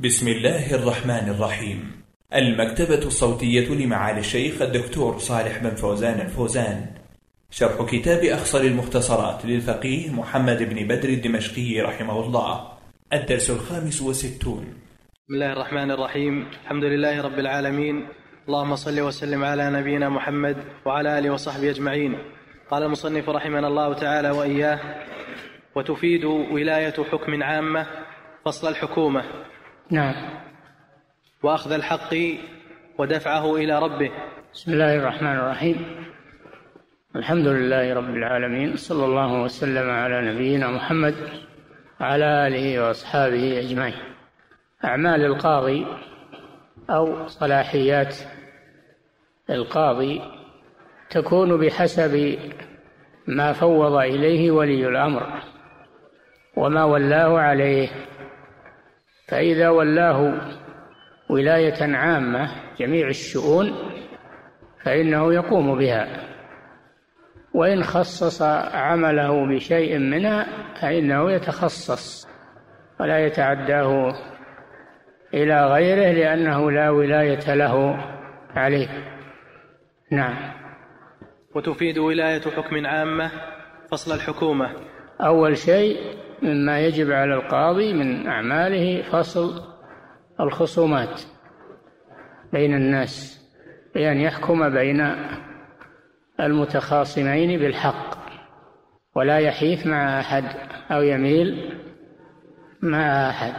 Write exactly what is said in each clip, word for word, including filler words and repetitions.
بسم الله الرحمن الرحيم. المكتبة الصوتية لمعالي الشيخ الدكتور صالح بن فوزان الفوزان، شرح كتاب أخصر المختصرات للفقيه محمد بن بدر الدمشقي رحمه الله، الدرس الخامس والستون. بسم الله الرحمن الرحيم. الحمد لله رب العالمين، اللهم صل وسلم على نبينا محمد وعلى آله وصحبه أجمعين. قال المصنف رحمنا الله تعالى وإياه: وتفيد ولاية حكم عامة فصل الحكومة. نعم. وأخذ الحق ودفعه إلى ربه. بسم الله الرحمن الرحيم. الحمد لله رب العالمين، صلى الله وسلم على نبينا محمد وعلى آله وأصحابه أجمعين. أعمال القاضي أو صلاحيات القاضي تكون بحسب ما فوض إليه ولي الأمر وما ولاه عليه. فإذا ولاه ولاية عامة جميع الشؤون فإنه يقوم بها، وإن خصص عمله بشيء منها فإنه يتخصص ولا يتعداه إلى غيره لأنه لا ولاية له عليه. نعم. وتفيد ولاية حكم عامة فصل الحكومة. أول شيء مما يجب على القاضي من أعماله فصل الخصومات بين الناس، بأن يحكم بين المتخاصمين بالحق ولا يحيف مع أحد أو يميل مع أحد،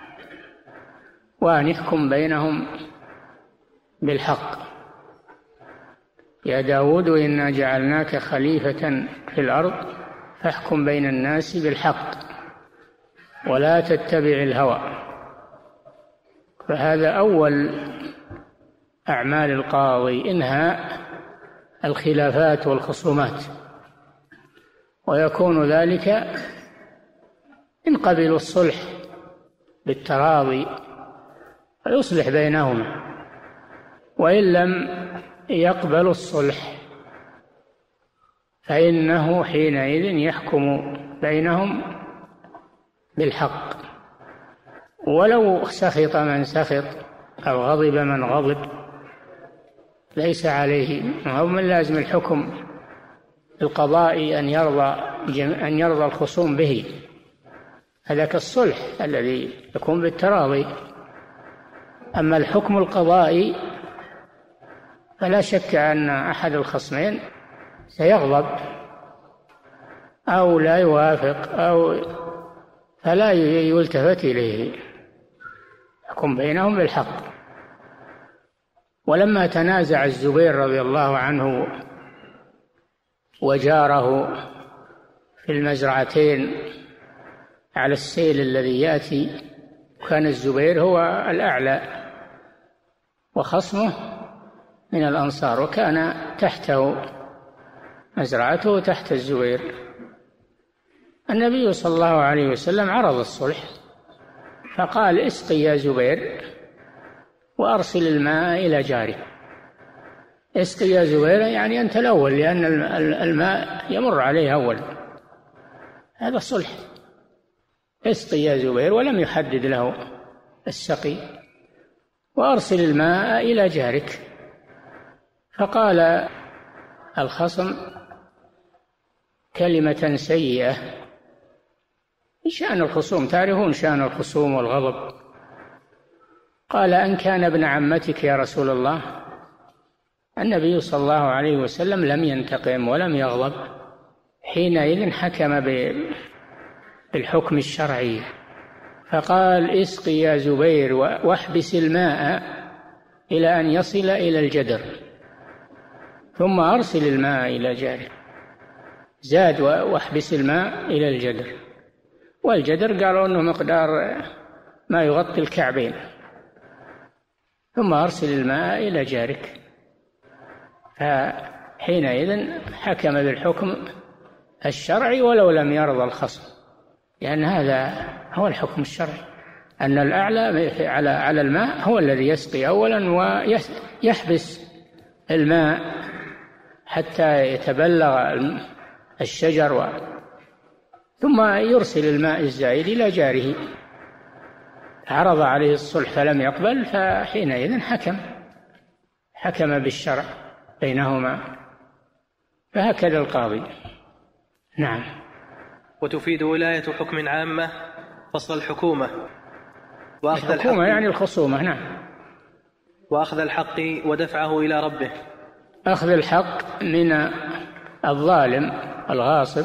وأن يحكم بينهم بالحق. يا داود إنا جعلناك خليفة في الأرض فاحكم بين الناس بالحق ولا تتبع الهوى. فهذا أول أعمال القاضي، إنهاء الخلافات والخصومات، ويكون ذلك إن قبلوا الصلح بالتراضي فيصلح بينهما، وإن لم يقبلوا الصلح فإنه حينئذ يحكم بينهم بالحق، ولو سخط من سخط أو غضب من غضب ليس عليه. هو من لازم الحكم القضائي أن يرضى أن يرضى الخصوم به، هذا كالصلح الذي يكون بالتراضي. أما الحكم القضائي فلا شك أن أحد الخصمين سيغضب أو لا يوافق أو فلا يلتفت إليه، يحكم بينهم بالحق. ولما تنازع الزبير رضي الله عنه وجاره في المزرعتين على السيل الذي يأتي، كان الزبير هو الأعلى وخصمه من الأنصار، وكان تحته مزرعته تحت الزبير. النبي صلى الله عليه وسلم عرض الصلح فقال: اسقي يا زبير وأرسل الماء إلى جاره. اسقي يا زبير يعني أنت الأول، لأن الماء يمر عليه أول، هذا صلح. اسقي يا زبير، ولم يحدد له السقي. وأرسل الماء إلى جارك. فقال الخصم كلمة سيئة. شأن الخصوم، تعرفون شأن الخصوم والغضب. قال: أن كان ابن عمتك يا رسول الله. النبي صلى الله عليه وسلم لم ينتقم ولم يغضب، حينئذ حكم بالحكم الشرعي فقال: اسقي يا زبير واحبس الماء إلى أن يصل إلى الجدر ثم أرسل الماء إلى جارك. زاد: واحبس الماء إلى الجدر. والجدر قالوا أنه مقدار ما يغطي الكعبين. ثم أرسل الماء إلى جارك. فحينئذ حكم بالحكم الشرعي ولو لم يرضى الخصم، لأن هذا هو الحكم الشرعي، أن الأعلى على على الماء هو الذي يسقي أولا ويحبس الماء حتى يتبلغ الشجر و... ثم يرسل الماء الزائد إلى جاره. عرض عليه الصلح فلم يقبل فحينئذ حكم حكم بالشرع بينهما، فهكذا القاضي. نعم. وتفيد ولاية حكم عامة فصل الحكومة وأخذ الحكومة الحق يعني الخصومة. نعم. وأخذ الحق ودفعه إلى ربه. أخذ الحق من الظالم الغاصب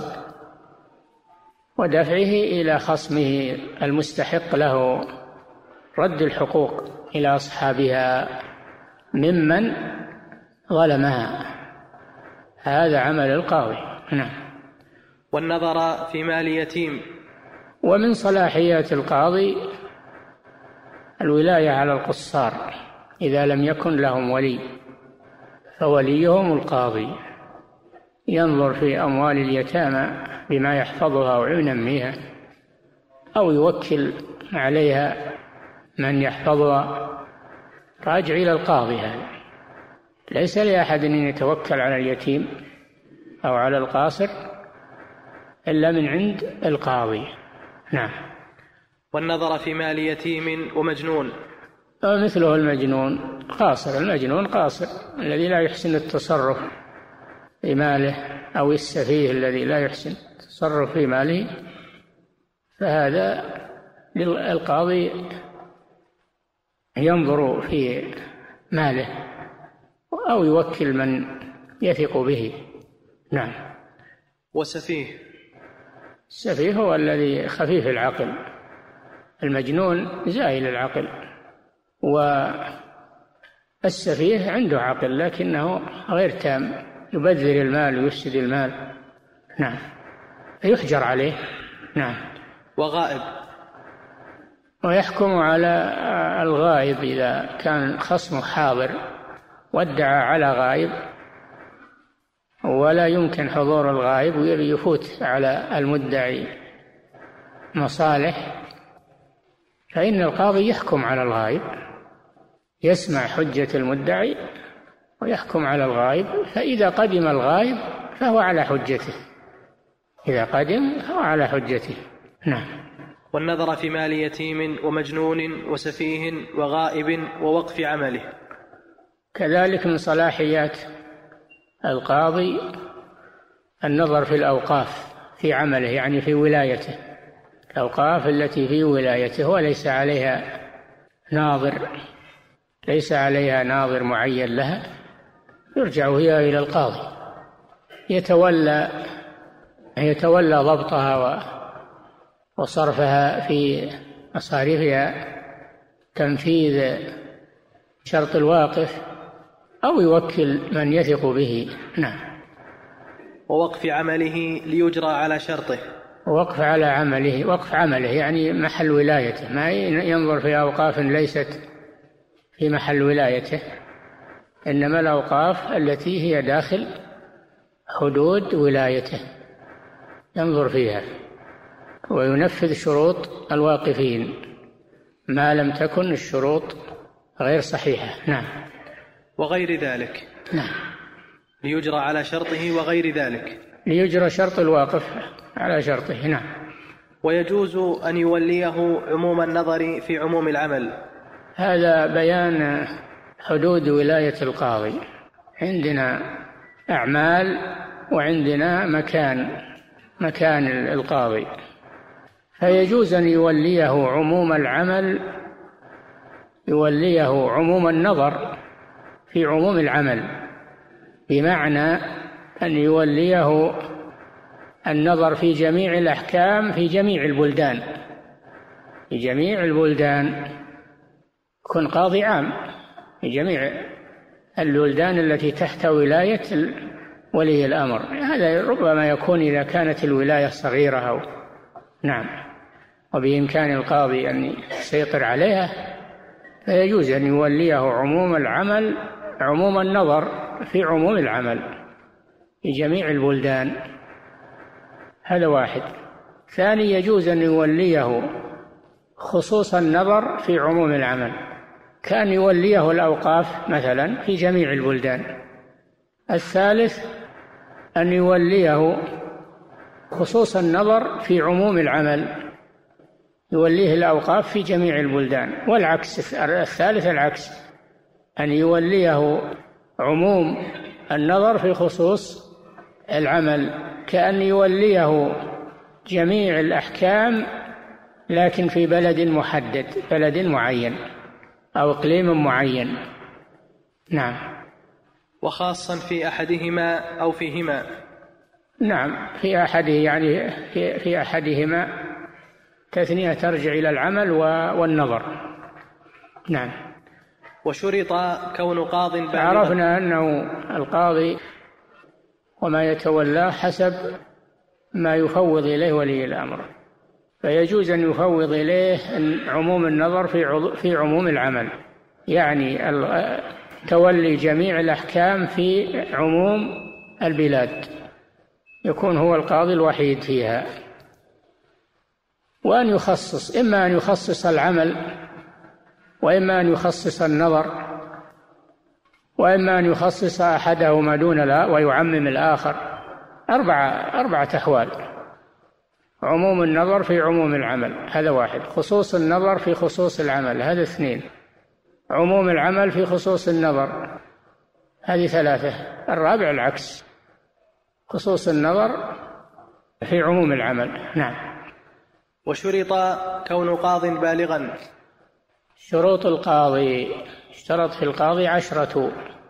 ودفعه إلى خصمه المستحق له رد الحقوق إلى أصحابها ممن ظلمها، هذا عمل القاضي. نعم. والنظر في مال يتيم. ومن صلاحيات القاضي الولاية على القصار إذا لم يكن لهم ولي، فوليهم القاضي ينظر في أموال اليتامى بما يحفظها وينميها، أو يوكل عليها من يحفظها، راجع إلى القاضي. هذا ليس لأحد أن يتوكل على اليتيم أو على القاصر إلا من عند القاضي. نعم. والنظر في مال يتيم ومجنون. مثله المجنون قاصر، المجنون قاصر الذي لا يحسن التصرف في ماله، أو السفيه الذي لا يحسن التصرف في ماله، فهذا القاضي ينظر في ماله أو يوكل من يثق به. نعم. وسفيه. السفيه هو الذي خفيف العقل، المجنون زائل العقل، والسفيه عنده عقل لكنه غير تام، يبذر المال ويفسد المال. نعم. فيحجر عليه. نعم. وغائب. ويحكم على الغائب إذا كان خصمه حاضر وادعى على غائب ولا يمكن حضور الغائب ويبي يفوت على المدعي مصالح، فإن القاضي يحكم على الغائب، يسمع حجة المدعي ويحكم على الغائب، فإذا قدم الغائب فهو على حجته، إذا قدم فهو على حجته. نعم. والنظر في مال يتيم ومجنون وسفيه وغائب ووقف عمله. كذلك من صلاحيات القاضي النظر في الأوقاف في عمله، يعني في ولايته، الأوقاف التي في ولايته وليس عليها ناظر، ليس عليها ناظر معين لها، يرجع هي إلى القاضي يتولى يتولى ضبطها وصرفها في مصاريفها، تنفيذ شرط الواقف، أو يوكل من يثق به. نعم. ووقف عمله ليجرى على شرطه. وقف على عمله، وقف عمله يعني محل ولايته، ما ينظر في أوقاف ليست في محل ولايته، إنما الأوقاف التي هي داخل حدود ولايته ينظر فيها وينفذ شروط الواقفين ما لم تكن الشروط غير صحيحة. نعم. وغير ذلك. نعم. ليجرى على شرطه وغير ذلك. ليجرى شرط الواقف على شرطه. نعم. ويجوز أن يوليه عموم النظر في عموم العمل. هذا بيان حدود ولاية القاضي. عندنا أعمال وعندنا مكان مكان القاضي، فيجوز أن يوليه عموم العمل، يوليه عموم النظر في عموم العمل، بمعنى أن يوليه النظر في جميع الأحكام في جميع البلدان، في جميع البلدان يكون قاضي عام في جميع البلدان التي تحت ولاية ولي الأمر. هذا ربما يكون إذا كانت الولاية صغيرة أو نعم وبإمكان القاضي أن يسيطر عليها، فيجوز أن يوليه عموم العمل، عموم النظر في عموم العمل في جميع البلدان. هذا واحد. ثاني، يجوز أن يوليه خصوص النظر في عموم العمل، كان يوليه الأوقاف مثلا في جميع البلدان. الثالث أن يوليه خصوص النظر في عموم العمل، يوليه الأوقاف في جميع البلدان. والعكس الثالث العكس، أن يوليه عموم النظر في خصوص العمل، كأن يوليه جميع الأحكام لكن في بلد محدد، بلد معين أو إقليم معين. نعم. وخاصا في أحدهما أو فيهما. نعم، في أحده يعني في, في أحدهما تثنية ترجع إلى العمل والنظر. نعم. وشرط كون قاض بالغا. عرفنا أنه القاضي وما يتولاه حسب ما يفوض إليه ولي الأمر، فيجوز أن يفوض إليه عموم النظر في في عموم العمل، يعني تولي جميع الأحكام في عموم البلاد، يكون هو القاضي الوحيد فيها. وأن يخصص، إما أن يخصص العمل، وإما أن يخصص النظر، وإما أن يخصص أحدهما دون لا ويعمم الآخر. أربعة أربعة أحوال: عموم النظر في عموم العمل، هذا واحد; خصوص النظر في خصوص العمل، هذا اثنين; عموم العمل في خصوص النظر، هذه ثلاثة. الرابع العكس، خصوص النظر في عموم العمل. نعم. وشرط كون قاض بالغا. شروط القاضي، اشترط في القاضي عشرة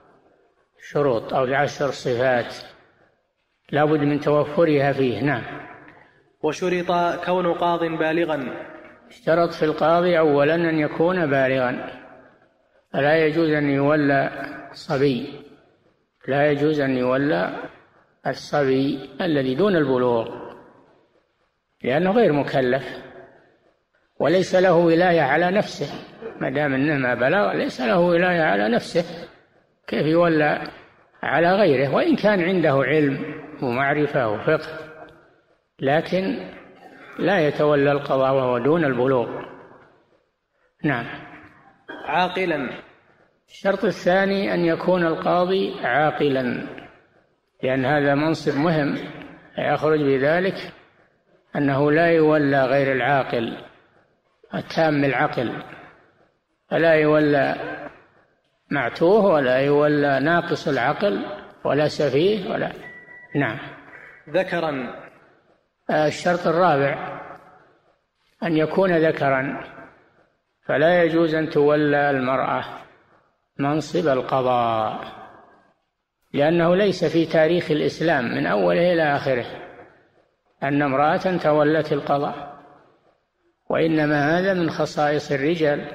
شروط أو عشر صفات لا بد من توفرها فيه. نعم. وشرط كون قاض بالغا. اشترط في القاضي أولا أن يكون بالغا، فلا يجوز أن يولى صبي، لا يجوز أن يولى الصبي الذي دون البلوغ، لأنه غير مكلف وليس له ولاية على نفسه، ما دام إنه ما بلغ ليس له ولاية على نفسه، كيف يولى على غيره؟ وإن كان عنده علم ومعرفة وفقه، لكن لا يتولى القضاء وهو دون البلوغ. نعم. عاقلا. الشرط الثاني أن يكون القاضي عاقلا، لأن هذا منصب مهم، يخرج بذلك أنه لا يولى غير العاقل التام العقل، فلا يولى معتوه ولا يولى ناقص العقل ولا سفيه ولا. نعم. ذكرا. الشرط الرابع أن يكون ذكرا، فلا يجوز أن تولى المرأة منصب القضاء، لأنه ليس في تاريخ الإسلام من أوله إلى آخره أن امرأة تولت القضاء، وإنما هذا من خصائص الرجال،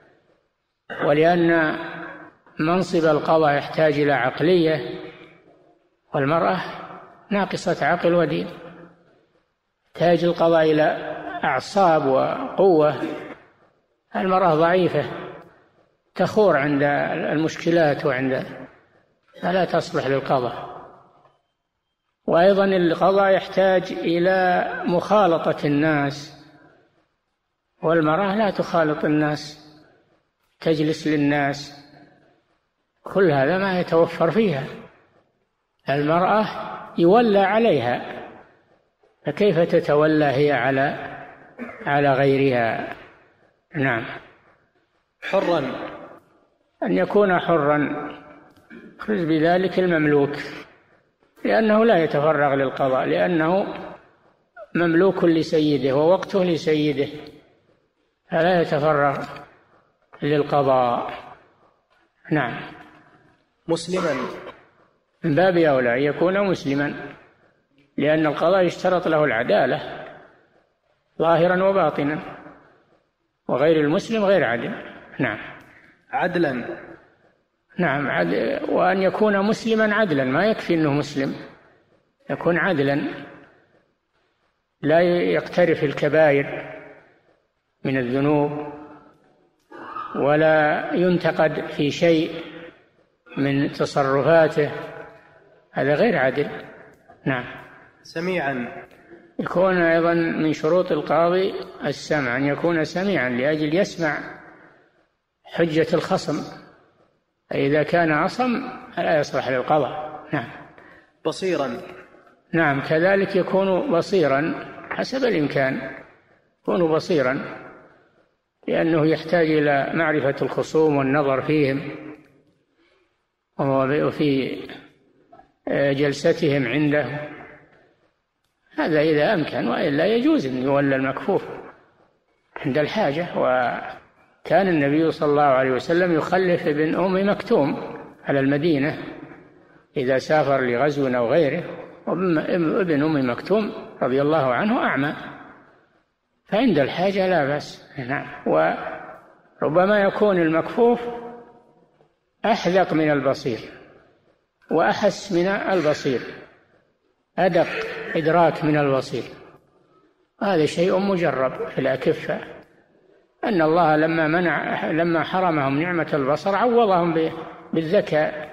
ولأن منصب القضاء يحتاج إلى عقلية، والمرأة ناقصة عقل ودين، تحتاج القضاء إلى أعصاب وقوة، المرأة ضعيفة تخور عند المشكلات وعند فلا تصلح للقضاء. وأيضا القضاء يحتاج إلى مخالطة الناس، والمرأة لا تخالط الناس، تجلس للناس، كل هذا ما يتوفر فيها. المرأة يولى عليها، فكيف تتولى هي على على غيرها؟ نعم. حرا. أن يكون حرا، يخرج بذلك المملوك، لأنه لا يتفرغ للقضاء، لأنه مملوك لسيده ووقته لسيده، فلا يتفرغ للقضاء. نعم. مسلما. من باب أولى أن يكون مسلما، لأن القضاء يشترط له العدالة ظاهرا وباطنا، وغير المسلم غير عدل. نعم. عدلا. نعم. عدل. وأن يكون مسلما عدلا، ما يكفي أنه مسلم، يكون عدلا، لا يقترف الكبائر من الذنوب، ولا ينتقد في شيء من تصرفاته، هذا غير عدل. نعم. سميعا. يكون أيضا من شروط القاضي السمع، أن يكون سميعا لأجل يسمع حجة الخصم، إذا كان عصم لا يصلح للقضاء. نعم. بصيرا. نعم، كذلك يكون بصيرا حسب الإمكان، يكون بصيرا، لأنه يحتاج إلى معرفة الخصوم والنظر فيهم وفي جلستهم عنده، هذا إذا أمكن، وإلا يجوز أن يولى المكفوف عند الحاجة. وكان النبي صلى الله عليه وسلم يخلف ابن أم مكتوم على المدينة إذا سافر لغزو أو غيره، وابن أم مكتوم رضي الله عنه أعمى، فعند الحاجة لا بأس. نعم. وربما يكون المكفوف أحذق من البصير وأحس من البصير، أدق إدراك من البصير، هذا شيء مجرب في الأكفة، أن الله لما منع لما حرمهم نعمة البصر عوضهم بالذكاء،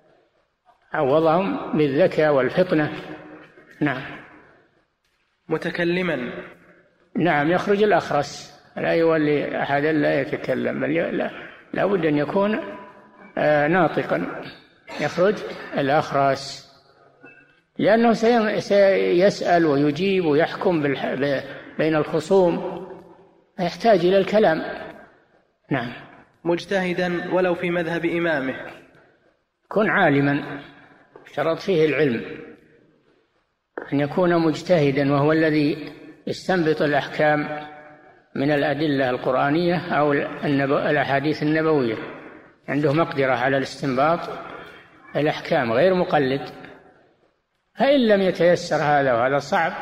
عوضهم بالذكاء والفطنة. نعم. متكلما. نعم، يخرج الأخرس، لا يولي أحدا لا يتكلم، بل لا, لا بد أن يكون آه ناطقا، يخرج الأخرس، لأنه سيسأل ويجيب ويحكم بين الخصوم، يحتاج إلى الكلام. نعم. مجتهدا ولو في مذهب إمامه. كن عالما، شرط فيه العلم، أن يكون مجتهدا، وهو الذي يستنبط الأحكام من الأدلة القرآنية أو الأحاديث النبوية، عنده مقدرة على الاستنباط الأحكام، غير مقلد. فإن لم يتيسر هذا وهذا صعب،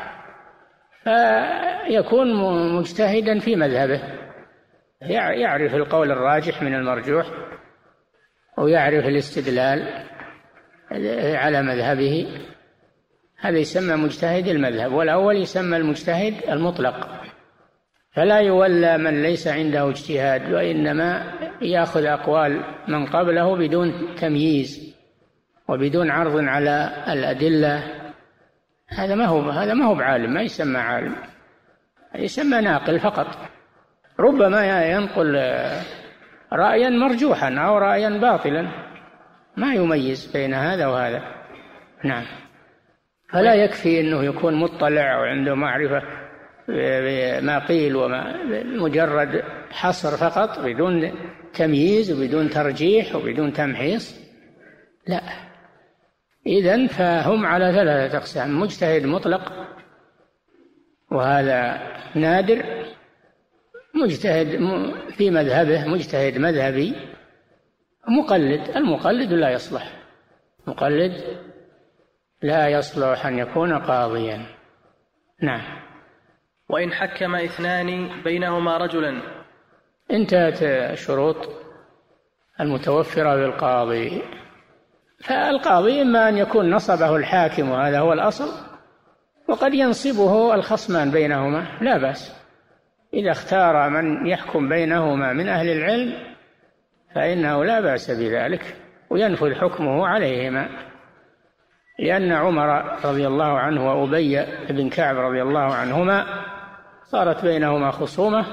فيكون مجتهدا في مذهبه، يعرف القول الراجح من المرجوح، ويعرف الاستدلال على مذهبه، هذا يسمى مجتهد المذهب. والأول يسمى المجتهد المطلق، فلا يولى من ليس عنده اجتهاد، وإنما يأخذ أقوال من قبله بدون تمييز وبدون عرض على الأدلة. هذا ما هو هذا ما هو بعالم، ما يسمى عالم، يسمى ناقل فقط. ربما ينقل رأيا مرجوحا أو رأيا باطلا، ما يميز بين هذا وهذا. نعم. فلا يكفي أنه يكون مطلع وعنده معرفة ما قيل، وما مجرد حصر فقط بدون تمييز وبدون ترجيح وبدون تمحيص، لا. إذن فهم على ثلاثة أقسام: مجتهد مطلق، وهذا نادر، مجتهد في مذهبه، مجتهد مذهبي، مقلد. المقلد لا يصلح، مقلد لا يصلح أن يكون قاضيا. نعم. وإن حكم اثنان بينهما رجلا. انتهت الشروط المتوفرة للقاضي. فالقاضي إما أن يكون نصبه الحاكم وهذا هو الأصل، وقد ينصبه الخصمان بينهما، لا بأس. إذا اختار من يحكم بينهما من أهل العلم فإنه لا بأس بذلك، وينفذ حكمه عليهما، لأن عمر رضي الله عنه وأبي بن كعب رضي الله عنهما صارت بينهما خصومة،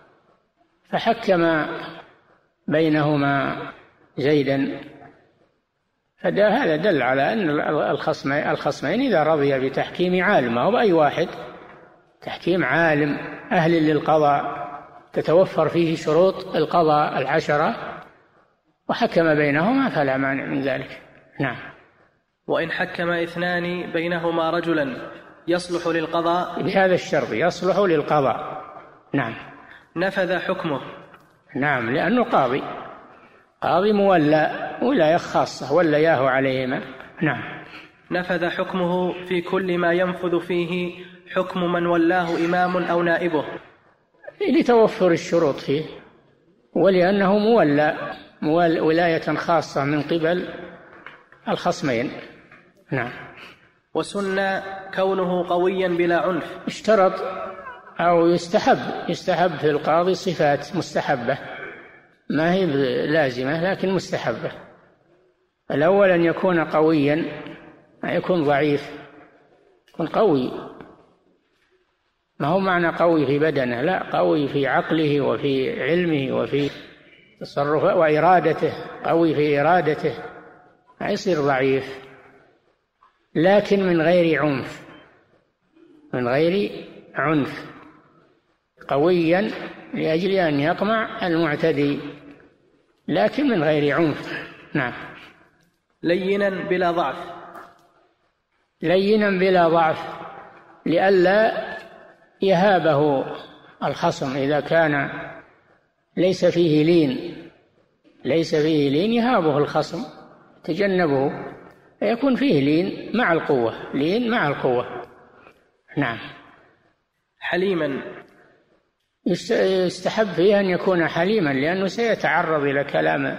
فحكم بينهما زيدا، فهذا دل على أن الخصمين إذا رضي بتحكيم عالم، أو بأي واحد، تحكيم عالم أهل للقضاء تتوفر فيه شروط القضاء العشرة، وحكم بينهما فلا مانع من ذلك. نعم. وإن حكم اثنان بينهما رجلا يصلح للقضاء بهذا الشرط، يصلح للقضاء. نعم. نفذ حكمه. نعم، لأنه قاضي، قاضي مولى ولاية خاصة ولياه عليهما. نعم. نفذ حكمه في كل ما ينفذ فيه حكم من ولاه إمام أو نائبه، لتوفر الشروط فيه، ولأنه مولى ولاية خاصة من قبل الخصمين. نعم. وسن كونه قويا بلا عنف. اشترط أو يستحب يستحب في القاضي صفات مستحبة، ما هي لازمة لكن مستحبة. الأول أن يكون قويا، ما يكون ضعيف، يكون قوي، ما هو معنى قوي في بدنه، لا، قوي في عقله وفي علمه وفي تصرفه وإرادته، قوي في إرادته، ما يصير ضعيف، لكن من غير عنف، من غير عنف. قويا لأجل أن يقمع المعتدي، لكن من غير عنف. نعم. لينا بلا ضعف. لينا بلا ضعف لئلا يهابه الخصم، إذا كان ليس فيه لين ليس فيه لين يهابه الخصم، تجنبه، يكون فيه لين مع القوة، لين مع القوة. نعم. حليما. يستحب فيه أن يكون حليما، لأنه سيتعرض إلى كلام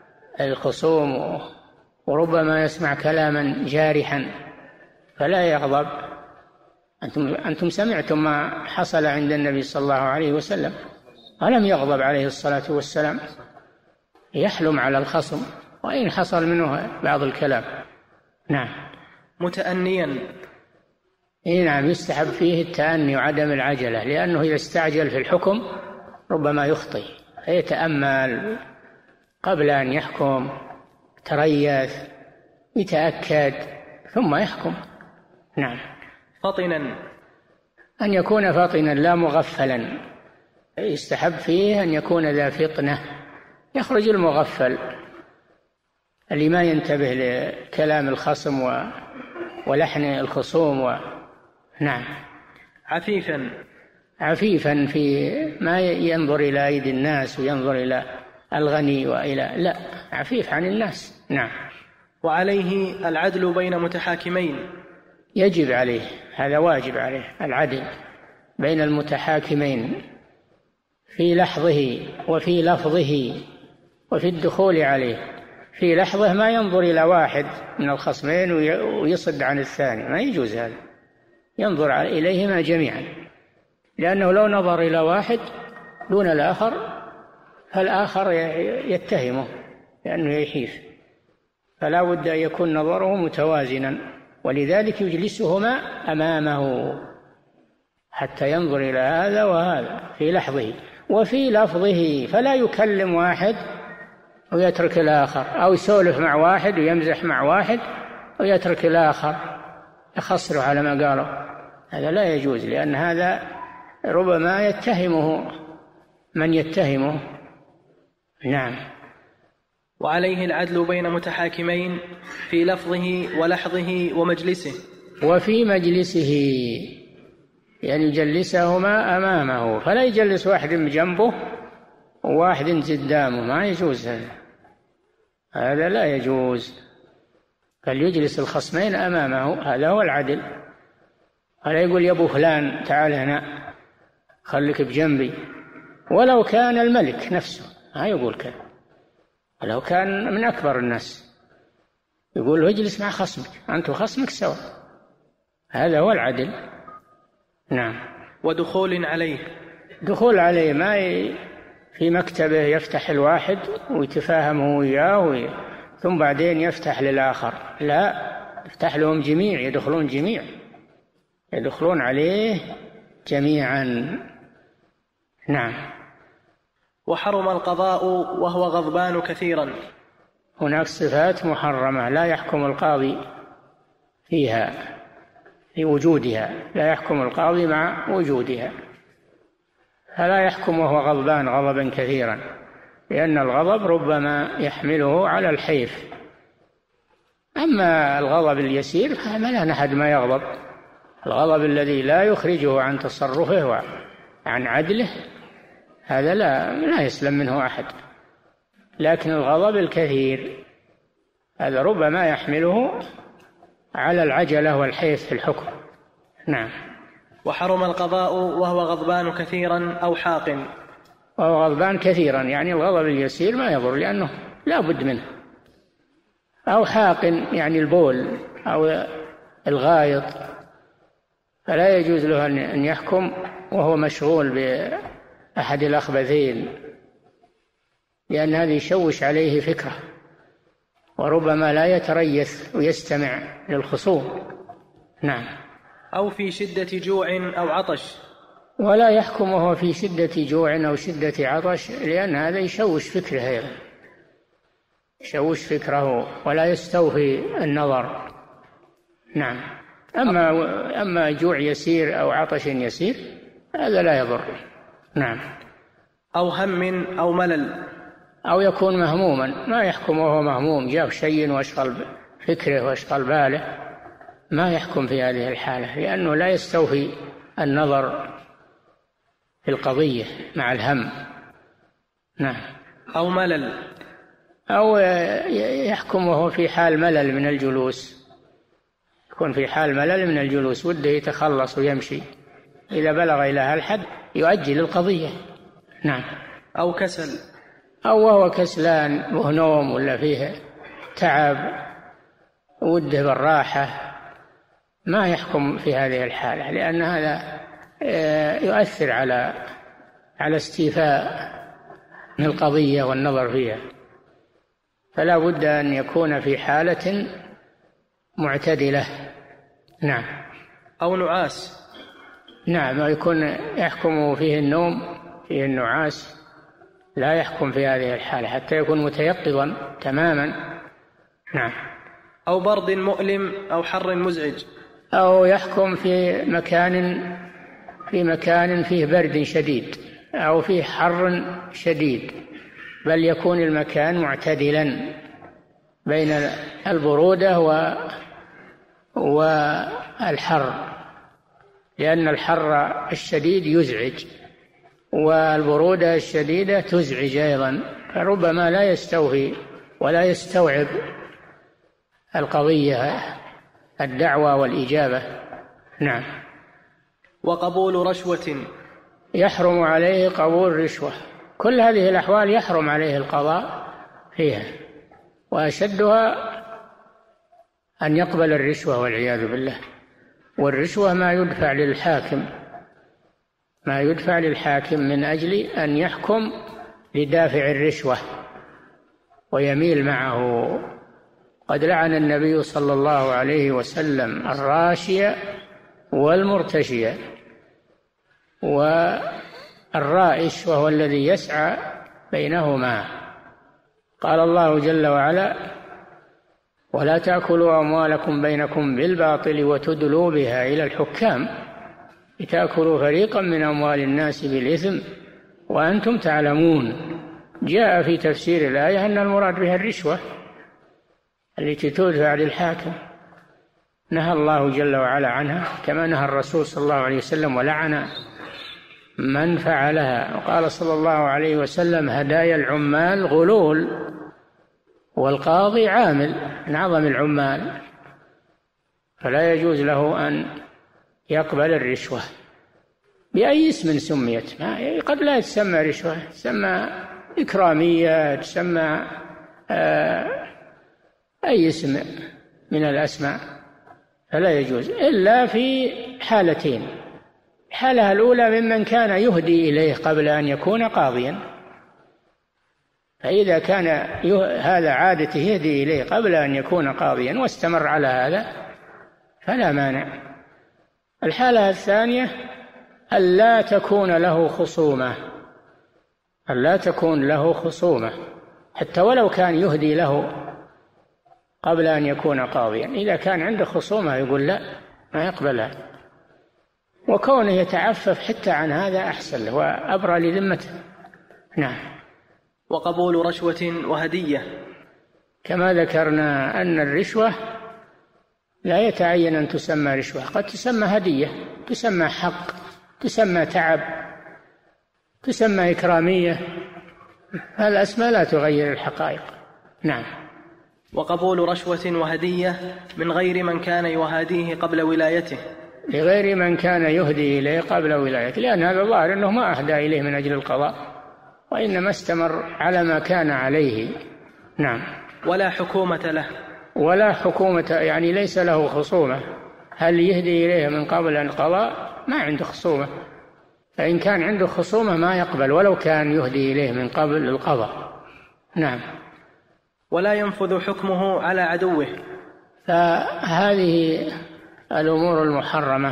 الخصوم وربما يسمع كلاما جارحا فلا يغضب. أنتم, أنتم سمعتم ما حصل عند النبي صلى الله عليه وسلم، ألم يغضب عليه الصلاة والسلام؟ يحلم على الخصم وإن حصل منه بعض الكلام. نعم. متأنيا. إيه نعم، يستحب فيه التأني وعدم العجلة، لأنه إذا استعجل في الحكم ربما يخطئ، فيتأمل قبل أن يحكم، تريث، يتأكد ثم يحكم. نعم. فطنا. أن يكون فطنا لا مغفلا، يستحب فيه أن يكون ذا فطنة، يخرج المغفل اللي ما ينتبه لكلام الخصم و... ولحن الخصوم و... نعم. عفيفا. عفيفا في ما ينظر إلى أيدي الناس وينظر إلى الغني وإلى لا، عفيف عن الناس. نعم. وعليه العدل بين متحاكمين. يجب عليه، هذا واجب عليه، العدل بين المتحاكمين في لحظه وفي لفظه وفي الدخول عليه. في لحظه ما ينظر إلى واحد من الخصمين ويصد عن الثاني، ما يجوز هذا، ينظر إليهما جميعا، لأنه لو نظر إلى واحد دون الآخر فالآخر يتهمه لأنه يحيف، فلا بد أن يكون نظره متوازنا، ولذلك يجلسهما أمامه حتى ينظر إلى هذا وهذا في لحظه وفي لفظه، فلا يكلم واحد ويترك الآخر، أو يسولف مع واحد ويمزح مع واحد ويترك الآخر يخسره على ما قالوا، هذا لا يجوز، لأن هذا ربما يتهمه من يتهمه. نعم. وعليه العدل بين متحاكمين في لفظه ولحظه ومجلسه. وفي مجلسه، يعني يجلسهما أمامه، فلا يجلس واحد جنبه وواحد قدامه، ما يجوز هذا، هذا لا يجوز، فليجلس الخصمين أمامه، هذا هو العدل. ولا يقول يا أبو فلان تعال هنا خليك بجنبي، ولو كان الملك نفسه ما يقول كذا، ولو كان من أكبر الناس يقول له اجلس مع خصمك، أنت وخصمك سوا، هذا هو العدل. نعم. ودخول عليه. دخول عليه ما ي... في مكتبه يفتح الواحد ويتفاهم هو وياه ثم بعدين يفتح للآخر، لا، يفتح لهم جميع، يدخلون جميع، يدخلون عليه جميعا. نعم. وحرم القضاء وهو غضبان كثيرا. هناك صفات محرمة لا يحكم القاضي فيها في وجودها، لا يحكم القاضي مع وجودها، فلا يحكم وهو غضبان غضبا كثيرا، لأن الغضب ربما يحمله على الحيف. أما الغضب اليسير فلا أحد ما يغضب، الغضب الذي لا يخرجه عن تصرفه وعن عدله هذا لا لا يسلم منه أحد، لكن الغضب الكثير هذا ربما يحمله على العجلة والحيف في الحكم. نعم. وحرم القضاء وهو غضبان كثيرا أو حاق. وهو غضبان كثيرا يعني الغضب اليسير ما يضر لأنه لا بد منه، أو حاق يعني البول أو الغائط، فلا يجوز له أن يحكم وهو مشغول بأحد الأخبثين، لأن هذا يشوش عليه فكره وربما لا يتريث ويستمع للخصوم. نعم. أو في شدة جوع أو عطش. ولا يحكم وهو في شدة جوع أو شدة عطش، لأن هذا يشوش فكره أيضا، يشوش فكره ولا يستوفي النظر. نعم. أما أما جوع يسير أو عطش يسير هذا لا يضر. نعم. أو هم أو ملل. أو يكون مهموما، ما يحكم وهو مهموم، جاء شيء واشغل فكره واشغل باله، ما يحكم في هذه الحالة، لأنه لا يستوفي النظر في القضية مع الهم. نعم. أو ملل. أو يحكم وهو في حال ملل من الجلوس، يكون في حال ملل من الجلوس وده يتخلص ويمشي، إذا بلغ إلى هالحد يؤجل القضية. نعم. أو كسل. أو وهو كسلان وهنوم ولا فيه تعب وده بالراحة، ما يحكم في هذه الحالة، لأن هذا يؤثر على على استيفاء من القضية والنظر فيها، فلا بد أن يكون في حالة معتدلة. نعم. أو نعاس. نعم، يكون يحكم فيه النوم، فيه النعاس، لا يحكم في هذه الحالة حتى يكون متيقظا تماما. نعم. أو برد مؤلم أو حر مزعج. أو يحكم في مكان في مكان فيه برد شديد أو فيه حر شديد، بل يكون المكان معتدلا بين البرودة والحر، لأن الحر الشديد يزعج والبرودة الشديدة تزعج أيضا، فربما لا يستوفي ولا يستوعب القضية الدعوة والإجابة. نعم. وقبول رشوة. يحرم عليه قبول رشوة، كل هذه الأحوال يحرم عليه القضاء فيها، وأشدها أن يقبل الرشوة والعياذ بالله. والرشوة ما يدفع للحاكم ما يدفع للحاكم من أجل أن يحكم لدافع الرشوة ويميل معه. قد لعن النبي صلى الله عليه وسلم الراشية والمرتشية. والرائش وهو الذي يسعى بينهما. قال الله جل وعلا: ولا تأكلوا أموالكم بينكم بالباطل وتدلوا بها إلى الحكام لتأكلوا فريقا من أموال الناس بالإثم وأنتم تعلمون. جاء في تفسير الآية أن المراد بها الرشوة التي تدفع للحاكم، نهى الله جل وعلا عنها كما نهى الرسول صلى الله عليه وسلم ولعن من فعلها. وقال صلى الله عليه وسلم: هدايا العمال غلول والقاضي عامل، من أعظم العمال، فلا يجوز له أن يقبل الرشوة بأي اسم سميت. قد لا تسمى رشوة، تسمى إكرامية، تسمى أي اسم من الأسماء، فلا يجوز إلا في حالتين: الحالة الأولى ممن كان يهدي إليه قبل أن يكون قاضيا، فإذا كان هذا عادته يهدي إليه قبل أن يكون قاضيا واستمر على هذا فلا مانع. الحالة الثانية ألا تكون له خصومة ألا تكون له خصومة حتى ولو كان يهدي له قبل أن يكون قاضيا، إذا كان عنده خصومة يقول لا، ما يقبلها، وكونه يتعفف حتى عن هذا أحسن له وأبرى لذمته. نعم. وقبول رشوة وهدية. كما ذكرنا أن الرشوة لا يتعين أن تسمى رشوة، قد تسمى هدية، تسمى حق، تسمى تعب، تسمى إكرامية، الأسماء لا تغير الحقائق. نعم. وقبول رشوة وهدية من غير من كان يهاديه قبل ولايته. لغير من كان يهدي إليه قبل ولايته، لأن هذا الظاهر أنه ما أهدى إليه من أجل القضاء، وإنما استمر على ما كان عليه. نعم. ولا حكومة له. ولا حكومة، يعني ليس له خصومة، هل يهدي إليه من قبل القضاء؟ ما عنده خصومة، فإن كان عنده خصومة ما يقبل ولو كان يهدي إليه من قبل القضاء. نعم. ولا ينفذ حكمه على عدوه. فهذه الأمور المحرمة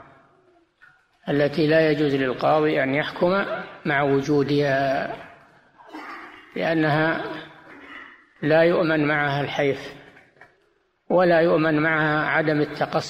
التي لا يجوز للقاضي أن يحكم مع وجودها، لأنها لا يؤمن معها الحيف ولا يؤمن معها عدم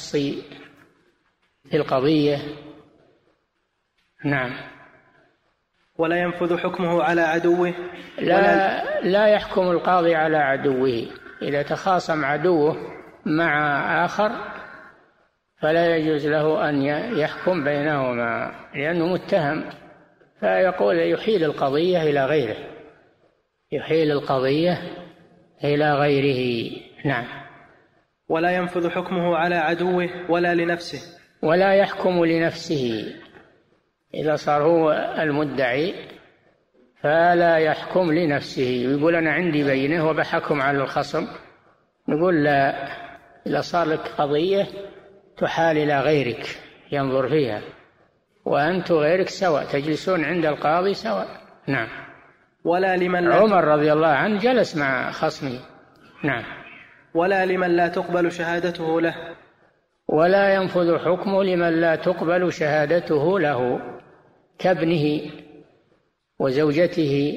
التقصي في القضية. نعم. ولا ينفذ حكمه على عدوه. لا, لا يحكم القاضي على عدوه. إذا تخاصم عدوه مع آخر فلا يجوز له أن يحكم بينهما لأنه متهم، فيقول يحيل القضية إلى غيره، يحيل القضية إلى غيره. نعم. ولا ينفذ حكمه على عدوه ولا لنفسه. ولا يحكم لنفسه. إذا صار هو المدعي فلا يحكم لنفسه، يقول أنا عندي بينة وبحكم على الخصم. نقول لا، إذا صار لك قضية تحال إلى غيرك ينظر فيها، وأنت غيرك سواء، تجلسون عند القاضي سواء. نعم. ولا لمن لا عمر رضي الله عنه جلس مع خصمه. نعم. ولا لمن لا تقبل شهادته له. ولا ينفذ حكمه لمن لا تقبل شهادته له، كابنه وزوجته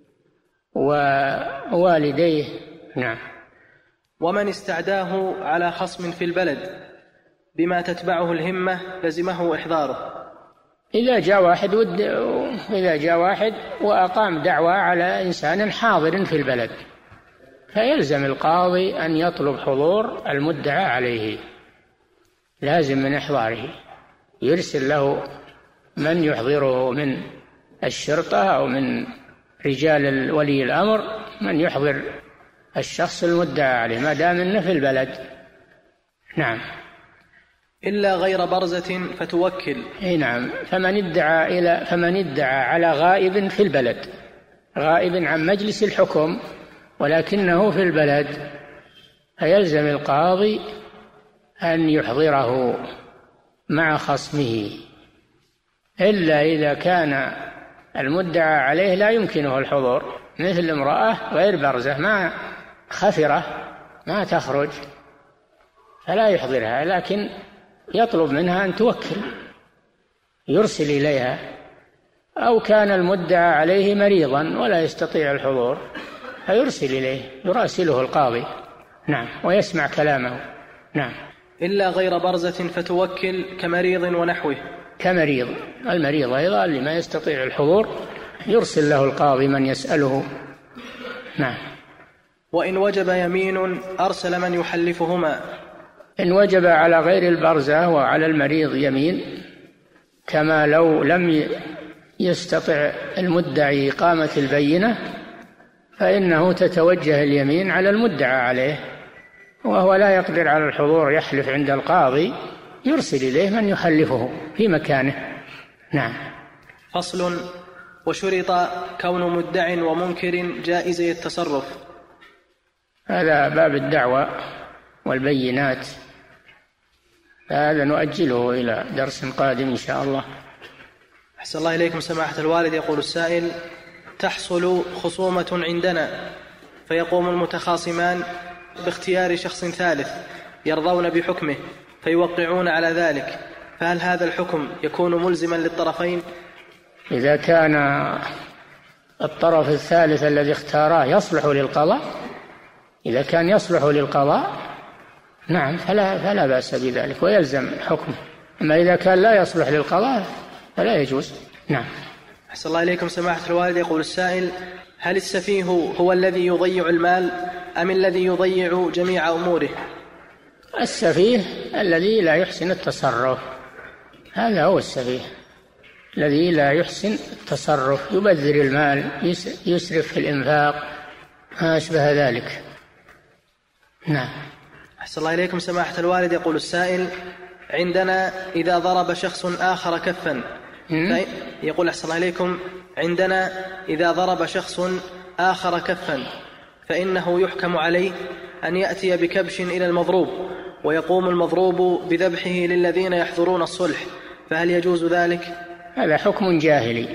ووالديه. نعم. ومن استعداه على خصم في البلد بما تتبعه الهمة لزمه إحضاره. إذا جاء واحد ود... إذا جاء واحد وأقام دعوى على إنسان حاضر في البلد فيلزم القاضي أن يطلب حضور المدعى عليه، لازم من إحضاره، يرسل له من يحضره من الشرطة أو من رجال ولي الأمر، من يحضر الشخص المدعى عليه ما دام إنه في البلد. نعم. إلا غير برزة فتوكل. أي نعم. فمن ادعى إلى فمن ادعى على غائب في البلد، غائب عن مجلس الحكم ولكنه في البلد، فيلزم القاضي أن يحضره مع خصمه، إلا إذا كان المدعى عليه لا يمكنه الحضور، مثل امرأة غير برزة ما خفرة ما تخرج فلا يحضرها، لكن يطلب منها أن توكل، يرسل إليها. أو كان المدعى عليه مريضا ولا يستطيع الحضور فيرسل إليه، يراسله القاضي. نعم. ويسمع كلامه. نعم. إلا غير برزة فتوكل كمريض ونحوه. كمريض، المريض أيضا اللي ما يستطيع الحضور يرسل له القاضي من يسأله. نعم. وإن وجب يمين أرسل من يحلفهما. إن وجب على غير البرزة وعلى المريض يمين، كما لو لم يستطع المدعي إقامة البينة فإنه تتوجه اليمين على المدعى عليه، وهو لا يقدر على الحضور يحلف عند القاضي، يرسل إليه من يحلفه في مكانه. نعم. فصل. وشرط كون مدع ومنكر جائزي التصرف. هذا باب الدعوة والبينات، هذا نؤجله إلى درس قادم إن شاء الله. أحسن الله إليكم سماحة الوالد. يقول السائل: تحصل خصومة عندنا فيقوم المتخاصمان باختيار شخص ثالث يرضون بحكمه فيوقعون على ذلك، فهل هذا الحكم يكون ملزما للطرفين؟ إذا كان الطرف الثالث الذي اختاره يصلح للقضاء، إذا كان يصلح للقضاء نعم فلا, فلا بأس بذلك ويلزم حكمه. أما إذا كان لا يصلح للقضاء فلا يجوز. نعم. أحسن الله إليكم سماحة الوالد. يقول السائل: هل السفيه هو الذي يضيع المال أم الذي يضيع جميع أموره؟ السفيه الذي لا يحسن التصرف، هذا هو السفيه الذي لا يحسن التصرف، يبذر المال، يسرف في الإنفاق، ما أشبه ذلك. نعم. أحسن الله إليكم سماحة الوالد. يقول السائل: عندنا إذا ضرب شخص آخر كفا ف... يقول أحسن الله إليكم: عندنا إذا ضرب شخص آخر كفا فإنه يحكم عليه أن يأتي بكبش إلى المضروب ويقوم المضروب بذبحه للذين يحضرون الصلح، فهل يجوز ذلك؟ هذا حكم جاهلي،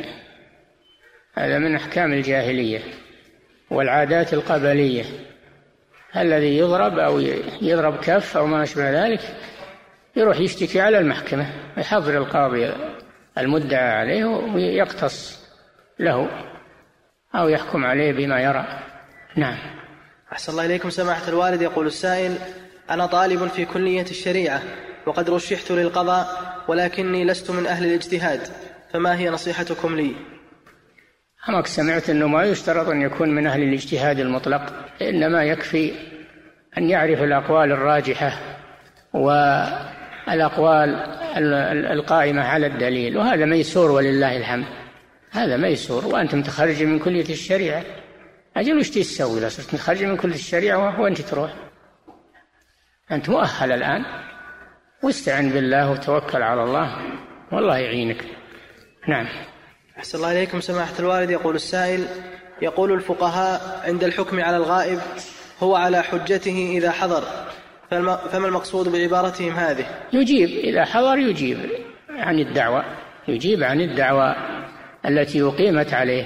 هذا من أحكام الجاهلية والعادات القبلية. الذي يضرب أو يضرب كف أو ما أشبه ذلك يروح يشتكي على المحكمة، يحضر القاضي المدعى عليه ويقتص له أو يحكم عليه بما يرى. نعم. أحسن الله إليكم سماحة الوالد. يقول السائل: أنا طالب في كلية الشريعة وقد رشحت للقضاء ولكني لست من أهل الاجتهاد، فما هي نصيحتكم لي؟ أما سمعت أنه ما يشترط أن يكون من أهل الاجتهاد المطلق، إنما يكفي أن يعرف الأقوال الراجحة والأقوال القائمة على الدليل، وهذا ميسور ولله الحمد، هذا ميسور. وأنتم تخرج من كلية الشريعة، أجل وش تسوي لو صرت تخرج من كلية الشريعة وأنت تروح؟ أنت مؤهل الآن، واستعن بالله وتوكل على الله والله يعينك. نعم. أحسن الله إليكم سماحة الوالد. يقول السائل: يقول الفقهاء عند الحكم على الغائب هو على حجته إذا حضر، فما المقصود بعبارتهم هذه؟ يجيب إذا حضر، يجيب عن الدعوة، يجيب عن الدعوة التي أقيمت عليه،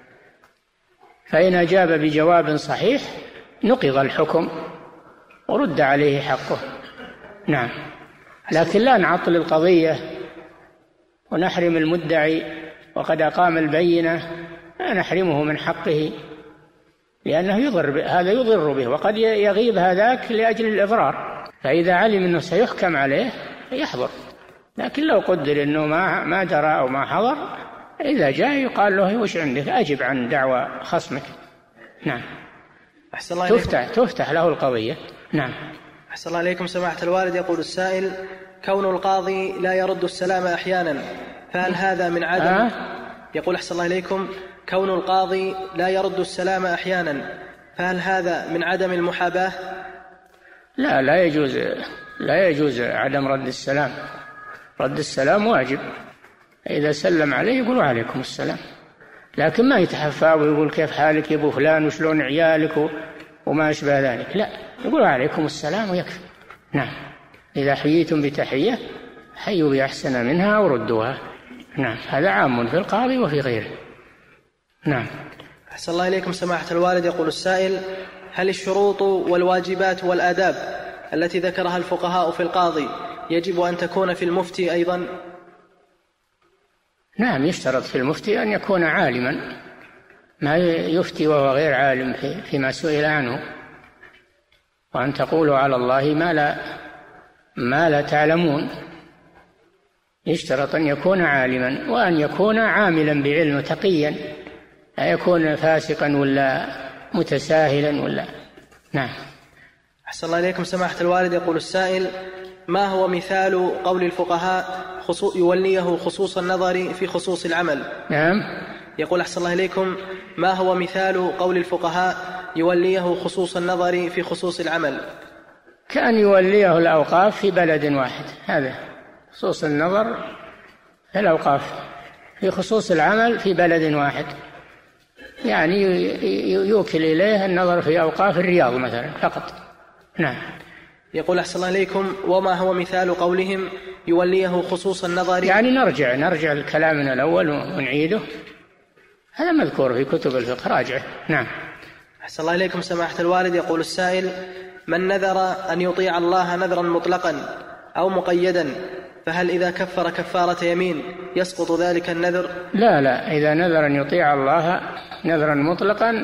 فإن أجاب بجواب صحيح نقض الحكم ورد عليه حقه. نعم. لكن لا نعطل القضية ونحرم المدعي وقد أقام البينة، لا نحرمه من حقه، لأنه يضر، هذا يضر به، وقد يغيب هذاك لأجل الإضرار، فإذا علم أنه سيحكم عليه يحضر. لكن لو قدر أنه ما ما درى أو ما حضر، إذا جاء يقال له: وش عندك؟ أجب عن دعوى خصمك. نعم. أحسن الله تفتح تفتح له القضية. نعم. أحسن الله عليكم سماحة الوالد. يقول السائل: كون القاضي لا يرد السلام أحيانا، فهل هذا من عدم آه؟ يقول: أحسن الله عليكم، كون القاضي لا يرد السلام أحيانا، فهل هذا من عدم المحاباة؟ لا لا يجوز، لا يجوز عدم رد السلام. رد السلام واجب، إذا سلم عليه يقول: عليكم السلام، لكن ما يتحفى ويقول: كيف حالك يا أبو فلان وشلون عيالك وما أشبه ذلك، لا، يقول: عليكم السلام ويكفي. نعم. إذا حييتم بتحية حيوا بأحسن منها وردوها. نعم. هذا عام في القاضي وفي غيره. نعم. أحسن الله إليكم سماحة الوالد. يقول السائل: هل الشروط والواجبات والآداب التي ذكرها الفقهاء في القاضي يجب أن تكون في المفتي أيضا؟ نعم، يشترط في المفتي أن يكون عالما، ما يفتي وهو غير عالم فيما سئل عنه، وأن تقولوا على الله ما لا ما لا تعلمون. يشترط أن يكون عالما، وأن يكون عاملا بعلم تقيا، لا يكون فاسقا ولا متساهلا ولا. نعم. أحسن الله إليكم سماحة الوالد. يقول السائل: ما هو مثال قول الفقهاء يوليه خصوص النظر في خصوص العمل؟ نعم. يقول: أحسن الله إليكم، ما هو مثال قول الفقهاء يوليه خصوص النظر في خصوص العمل؟ كان يوليه الأوقاف في بلد واحد، هذا خصوص النظر في الأوقاف، في خصوص العمل في بلد واحد، يعني يوكل إليه النظر في أوقاف الرياض مثلا فقط. نعم. يقول: أحسن الله إليكم، وما هو مثال قولهم يوليه خصوص النظر؟ يعني نرجع نرجع لكلامنا الأول ونعيده، هذا مذكور في كتب الفقه، راجعه. نعم. أحسن الله إليكم سماحة الوالد. يقول السائل: من نذر أن يطيع الله نذرا مطلقا أو مقيدا، فهل إذا كفر كفارة يمين يسقط ذلك النذر؟ لا لا، إذا نذر أن يطيع الله نذرا مطلقا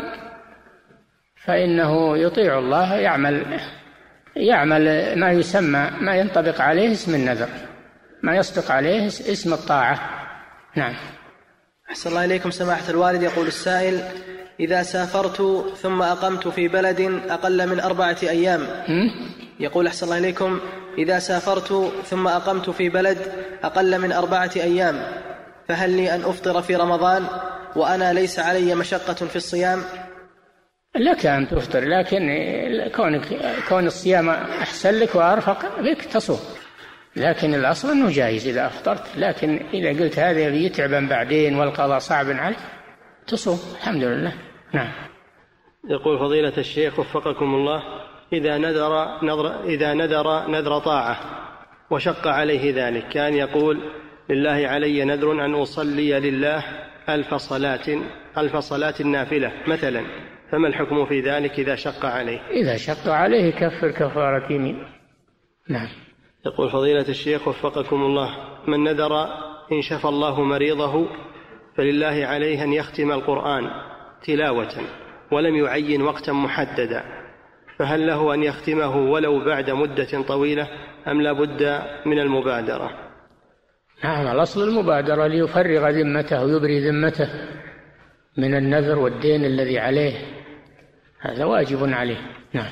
فإنه يطيع الله، يعمل يعمل ما يسمى ما ينطبق عليه اسم النذر، ما يصدق عليه اسم الطاعة. نعم. أحسن الله إليكم سماحة الوالد. يقول السائل: إذا سافرت ثم أقمت في بلد أقل من أربعة أيام. يقول: أحسن الله إليكم، إذا سافرت ثم أقمت في بلد أقل من أربعة أيام، فهل لي أن أفطر في رمضان وأنا ليس علي مشقة في الصيام؟ لك أن تفطر، لكن كونك كون الصيام أحسن لك وأرفق بك تصوم، لكن الأصل أنه جائز إذا أفطرت، لكن إذا قلت هذا يتعبا بعدين والقضاء صعب عليه تصوم الحمد لله. نعم. يقول فضيلة الشيخ وفقكم الله: إذا نذر نذر إذا نذر نذر طاعة وشق عليه ذلك، كان يقول: لله علي نذر أن أصلي لله ألف صلاة ألف صلاة نافلة مثلا، فما الحكم في ذلك إذا شق عليه؟ إذا شق عليه كفر كفارة يمين. نعم. يقول فضيلة الشيخ وفقكم الله: من نذر إن شفى الله مريضه فلله عليه أن يختم القرآن تلاوة ولم يعين وقتا محددا، فهل له أن يختمه ولو بعد مدة طويلة أم لا بد من المبادرة؟ نعم، الأصل المبادرة ليفرغ ذمته ويبري ذمته، من النذر والدين الذي عليه، هذا واجب عليه. نعم.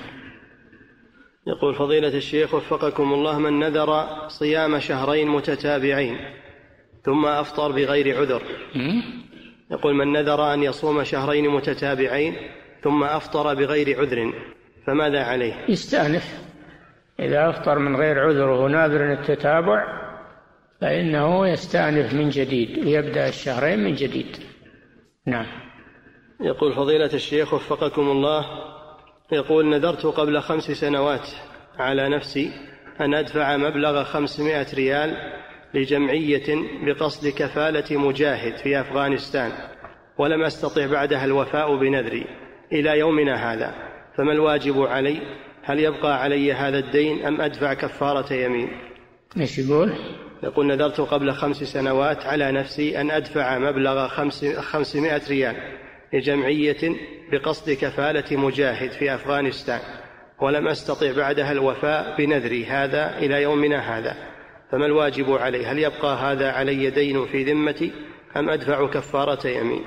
يقول فضيلة الشيخ وفقكم الله: من نذر صيام شهرين متتابعين ثم أفطر بغير عذر. يقول: من نذر أن يصوم شهرين متتابعين ثم أفطر بغير عذر فماذا عليه؟ يستأنف. إذا أفطر من غير عذر وهو ناذر التتابع فإنه يستأنف من جديد ويبدأ الشهرين من جديد. نعم. يقول فضيلة الشيخ وفقكم الله: يقول: نذرت قبل خمس سنوات على نفسي أن أدفع مبلغ خمسمائة ريال لجمعية بقصد كفالة مجاهد في أفغانستان، ولم أستطع بعدها الوفاء بنذري إلى يومنا هذا، فما الواجب علي؟ هل يبقى علي هذا الدين أم أدفع كفارة يمين؟ ايش يقول؟ يقول: نذرت قبل خمس سنوات على نفسي أن أدفع مبلغ خمسمائة ريال لجمعية بقصد كفالة مجاهد في أفغانستان، ولم أستطع بعدها الوفاء بنذري هذا إلى يومنا هذا، فما الواجب علي؟ هل يبقى هذا علي دين في ذمتي أم أدفع كفارة يمين؟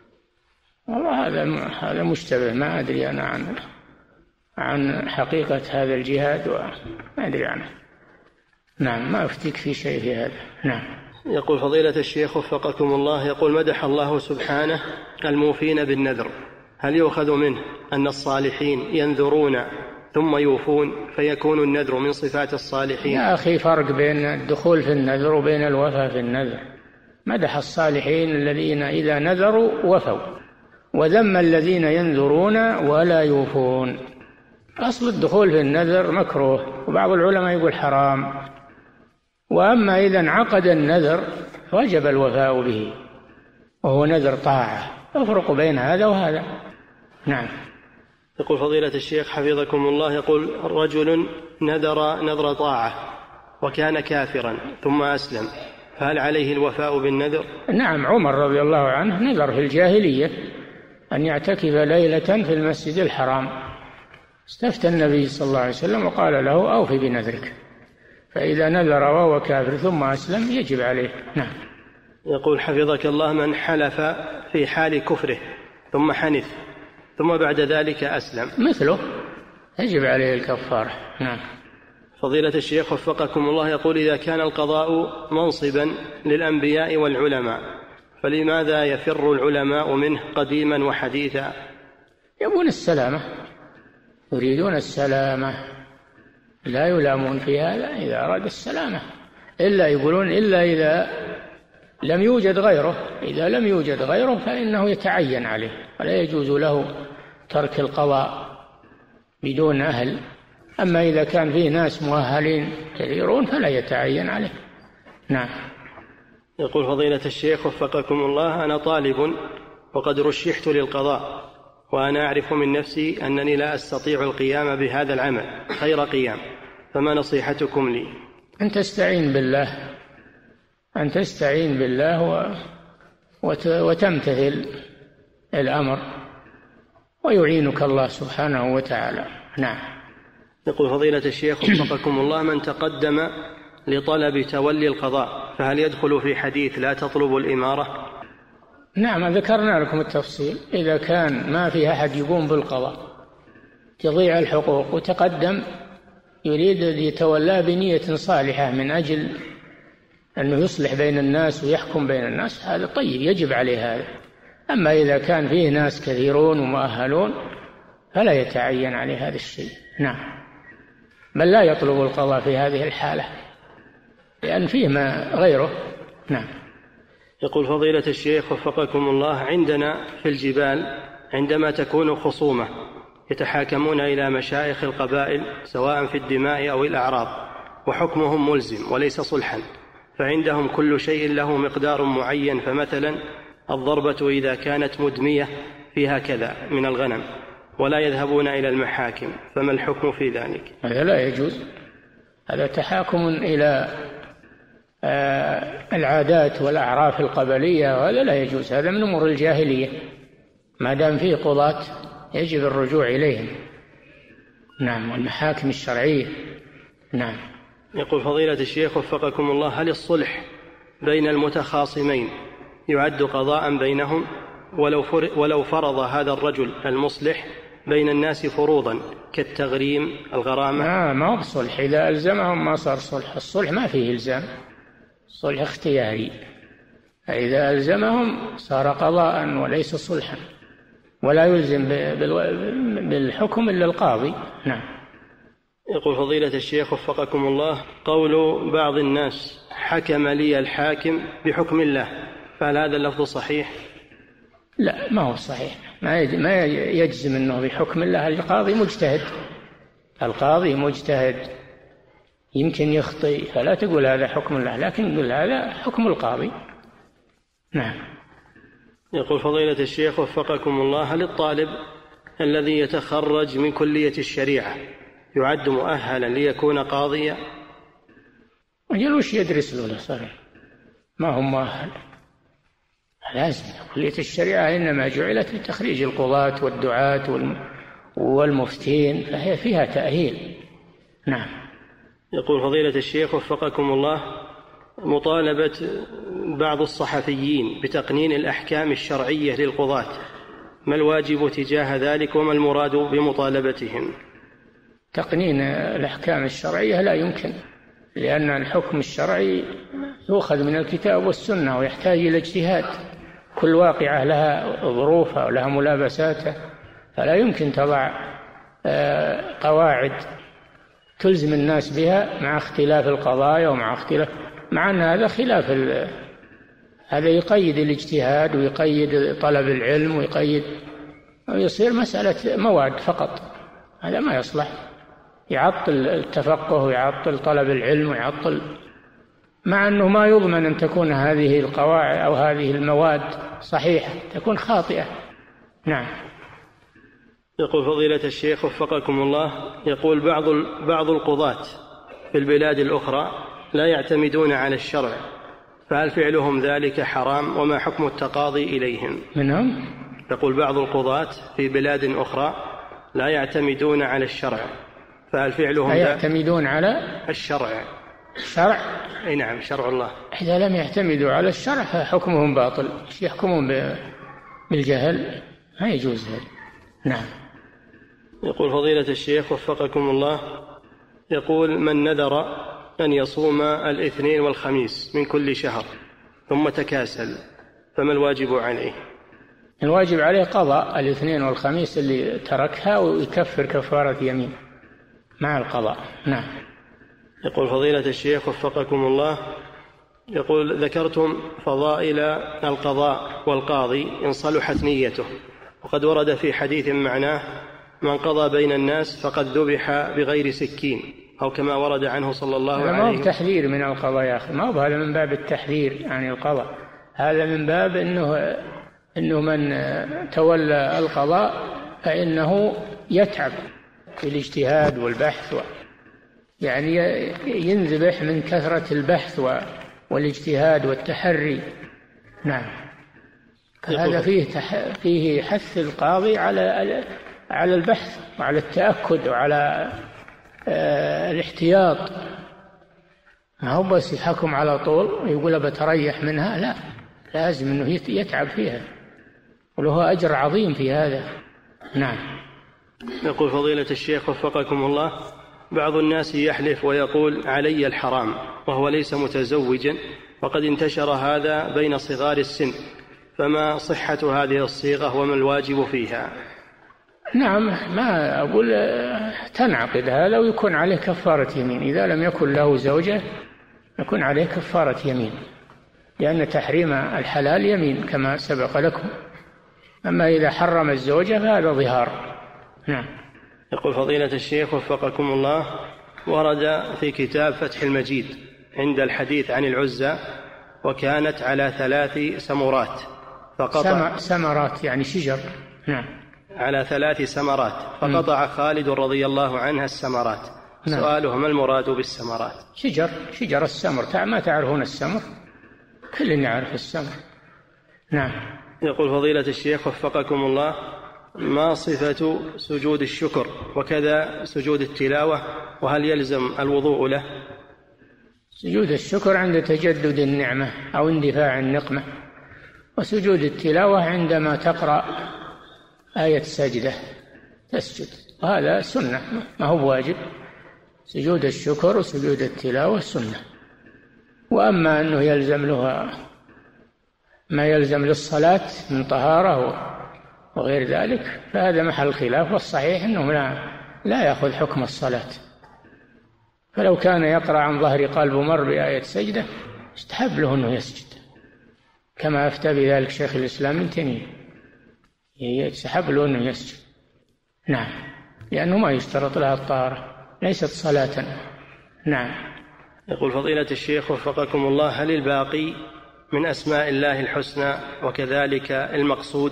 والله هذا هذا مشتبه، ما أدري أنا عن عن حقيقة هذا الجهاد وما أدري عنه. نعم، ما أفتيك في شيء في هذا. نعم. يقول فضيلة الشيخ وفقكم الله: يقول: مدح الله سبحانه الموفين بالنذر، هل يؤخذ منه أن الصالحين ينذرون ثم يوفون فيكون النذر من صفات الصالحين؟ يا أخي، فرق بين الدخول في النذر وبين الوفاء في النذر. مدح الصالحين الذين إذا نذروا وفوا، وذم الذين ينذرون ولا يوفون. أصل الدخول في النذر مكروه، وبعض العلماء يقول حرام، وأما إذا انعقد النذر وجب الوفاء به وهو نذر طاعة. أفرق بين هذا وهذا. نعم. يقول فضيلة الشيخ حفظكم الله: يقول: رجل نذر نذر طاعة وكان كافرا ثم أسلم، فهل عليه الوفاء بالنذر؟ نعم، عمر رضي الله عنه نذر في الجاهلية أن يعتكف ليلة في المسجد الحرام، استفتى النبي صلى الله عليه وسلم وقال له: أوفي بنذرك. فإذا نذر وهو كافر ثم أسلم يجب عليه. نعم. يقول حفظك الله: من حلف في حال كفره ثم حنث ثم بعد ذلك أسلم مثله يجب عليه الكفارة. نعم. فضيلة الشيخ وفقكم الله: يقول: إذا كان القضاء منصبا للأنبياء والعلماء فلماذا يفر العلماء منه قديما وحديثا؟ يبون السلامة، يريدون السلامة، لا يلامون في هذا إذا أراد السلامة، إلا يقولون إلا إذا لم يوجد غيره. إذا لم يوجد غيره فإنه يتعين عليه، ولا يجوز له ترك القضاء بدون أهل. أما إذا كان فيه ناس مؤهلين كثيرون فلا يتعين عليه. نعم. يقول فضيلة الشيخ وفقكم الله: أنا طالب وقد رشحت للقضاء، وأنا أعرف من نفسي أنني لا أستطيع القيام بهذا العمل خير قيام، فما نصيحتكم لي؟ أن تستعين بالله، أن تستعين بالله وتمتثل الأمر ويعينك الله سبحانه وتعالى. نعم. يقول فضيلة الشيخ وفقكم الله: من تقدم لطلب تولي القضاء فهل يدخل في حديث لا تطلب الإمارة؟ نعم، ذكرنا لكم التفصيل. إذا كان ما في أحد يقوم بالقضاء، تضيع الحقوق، وتقدم يريد أن يتولاه بنية صالحة من أجل أنه يصلح بين الناس ويحكم بين الناس، هذا طيب، يجب عليه هذا. أما إذا كان فيه ناس كثيرون ومؤهلون فلا يتعين عليه هذا الشيء. نعم. بل لا يطلب القضاء في هذه الحالة لأن فيه ما غيره. نعم. يقول فضيلة الشيخ وفقكم الله: عندنا في الجبال عندما تكون خصومة يتحاكمون إلى مشايخ القبائل سواء في الدماء أو الأعراض، وحكمهم ملزم وليس صلحا، فعندهم كل شيء له مقدار معين، فمثلا الضربة إذا كانت مدمية فيها كذا من الغنم، ولا يذهبون إلى المحاكم، فما الحكم في ذلك؟ هذا لا يجوز، هذا تحاكم إلى العادات والأعراف القبلية، وهذا لا يجوز، هذا من أمور الجاهلية. ما دام فيه قضاة يجب الرجوع إليهم. نعم، والمحاكم الشرعية. نعم. يقول فضيلة الشيخ وفقكم الله: هل الصلح بين المتخاصمين يعد قضاء بينهم ولو, ولو فرض هذا الرجل المصلح بين الناس فروضا كالتغريم الغرامة؟ آه ما هو بصلح، إذا ألزمهم ما صار صلح. الصلح ما فيه إلزام، الصلح اختياري، فإذا ألزمهم صار قضاء وليس صلحا، ولا يلزم بالحكم إلا القاضي. نعم. يقول فضيلة الشيخ وفقكم الله: قول بعض الناس حكم لي الحاكم بحكم الله، فهل هذا اللفظ صحيح؟ لا، ما هو صحيح، ما يجزم أنه بحكم الله. القاضي مجتهد، القاضي مجتهد يمكن يخطئ، فلا تقول هذا حكم الله، لكن تقول هذا حكم القاضي. نعم. يقول فضيلة الشيخ وفقكم الله: هل الطالب الذي يتخرج من كلية الشريعة يعد مؤهلا ليكون قاضيا؟ أجل وش يدرس له صحيح؟ ما هو مؤهل، لازم. كلية الشريعة إنما جعلت لتخريج القضاة والدعاة والمفتين، فهي فيها تأهيل. نعم. يقول فضيلة الشيخ وفقكم الله: مطالبة بعض الصحفيين بتقنين الأحكام الشرعية للقضاة، ما الواجب تجاه ذلك وما المراد بمطالبتهم؟ تقنين الأحكام الشرعية لا يمكن، لأن الحكم الشرعي يؤخذ من الكتاب والسنة ويحتاج إلى اجتهاد، كل واقعة لها ظروفها ولها ملابساتها، فلا يمكن تضع قواعد تلزم الناس بها مع اختلاف القضايا ومع اختلاف، مع أن هذا خلاف ال... هذا يقيد الاجتهاد ويقيد طلب العلم ويقيد، ويصير مسألة مواد فقط، هذا ما يصلح، يعطل التفقه ويعطل طلب العلم ويعطل، مع أنه ما يضمن أن تكون هذه القواعد أو هذه المواد صحيحة، تكون خاطئة. نعم. يقول فضيلة الشيخ وفقكم الله: يقول بعض بعض القضاة في البلاد الأخرى لا يعتمدون على الشرع، فهل فعلهم ذلك حرام وما حكم التقاضي إليهم؟ منهم؟ يقول بعض القضاة في بلاد أخرى لا يعتمدون على الشرع، فهل فعلهم لا يعتمدون على الشرع؟ الشرع؟ أي نعم، شرع الله. إذا لم يعتمدوا على الشرع فحكمهم باطل، يحكمون بالجهل، ما يجوز هذا. نعم. يقول فضيلة الشيخ وفقكم الله: يقول من نذر أن يصوم الاثنين والخميس من كل شهر ثم تكاسل، فما الواجب عليه؟ الواجب عليه قضاء الاثنين والخميس اللي تركها، ويكفر كفارة يمين مع القضاء. نعم. يقول فضيلة الشيخ وفقكم الله: يقول ذكرتم فضائل القضاء والقاضي إن صلحت نيته، وقد ورد في حديث معناه من قضى بين الناس فقد ذبح بغير سكين، أو كما ورد عنه صلى الله عليه وسلم. هذا ما هو تحذير من القضاء يا أخي، ما هو هذا من باب التحذير عن القضاء، هذا من باب إنه إنه من تولى القضاء فإنه يتعب في الاجتهاد والبحث و... يعني ينذبح من كثرة البحث و... والاجتهاد والتحري. نعم. هذا فيه تح... فيه حث القاضي على على البحث وعلى التأكد وعلى آه الاحتياط، ما هو بس يحكم على طول ويقول بتريح منها، لا، لازم انه يتعب فيها، وله أجر عظيم في هذا. نعم. يقول فضيلة الشيخ وفقكم الله: بعض الناس يحلف ويقول علي الحرام وهو ليس متزوجا، وقد انتشر هذا بين صغار السن، فما صحة هذه الصيغة وما الواجب فيها؟ نعم، ما أقول تنعقد هذا ويكون عليه كفارة يمين، إذا لم يكن له زوجة يكون عليه كفارة يمين، لأن تحريم الحلال يمين كما سبق لكم، أما إذا حرم الزوجة فهذا ظهار. نعم. يقول فضيلة الشيخ وفقكم الله: ورد في كتاب فتح المجيد عند الحديث عن العزى وكانت على ثلاث سمرات فقطع سمرات يعني شجر. نعم. على ثلاث سمرات فقطع خالد رضي الله عنها السمرات. نعم. سؤاله: ما المراد بالسمرات؟ شجر شجر السمر، ما تعرفون السمر؟ كل يعرف السمر. نعم. يقول فضيلة الشيخ وفقكم الله: ما صفة سجود الشكر وكذا سجود التلاوة، وهل يلزم الوضوء له؟ سجود الشكر عند تجدد النعمة أو اندفاع النقمة، وسجود التلاوة عندما تقرأ آية سجدة تسجد، وهذا سنة ما هو واجب. سجود الشكر وسجود التلاوة سنة. وأما أنه يلزم له ما يلزم للصلاة من طهارة وغير ذلك فهذا محل خلاف، والصحيح أنه لا, لا يأخذ حكم الصلاة. فلو كان يقرأ عن ظهر قلب ومر بآية سجدة استحب له أنه يسجد، كما أفتى بذلك شيخ الإسلام ابن تيمية، يستحب له أنه يسجد. نعم، لأنه ما يشترط لها الطهارة، ليست صلاة. نعم. يقول فضيلة الشيخ وفقكم الله: هل الباقي من أسماء الله الحسنى وكذلك المقصود؟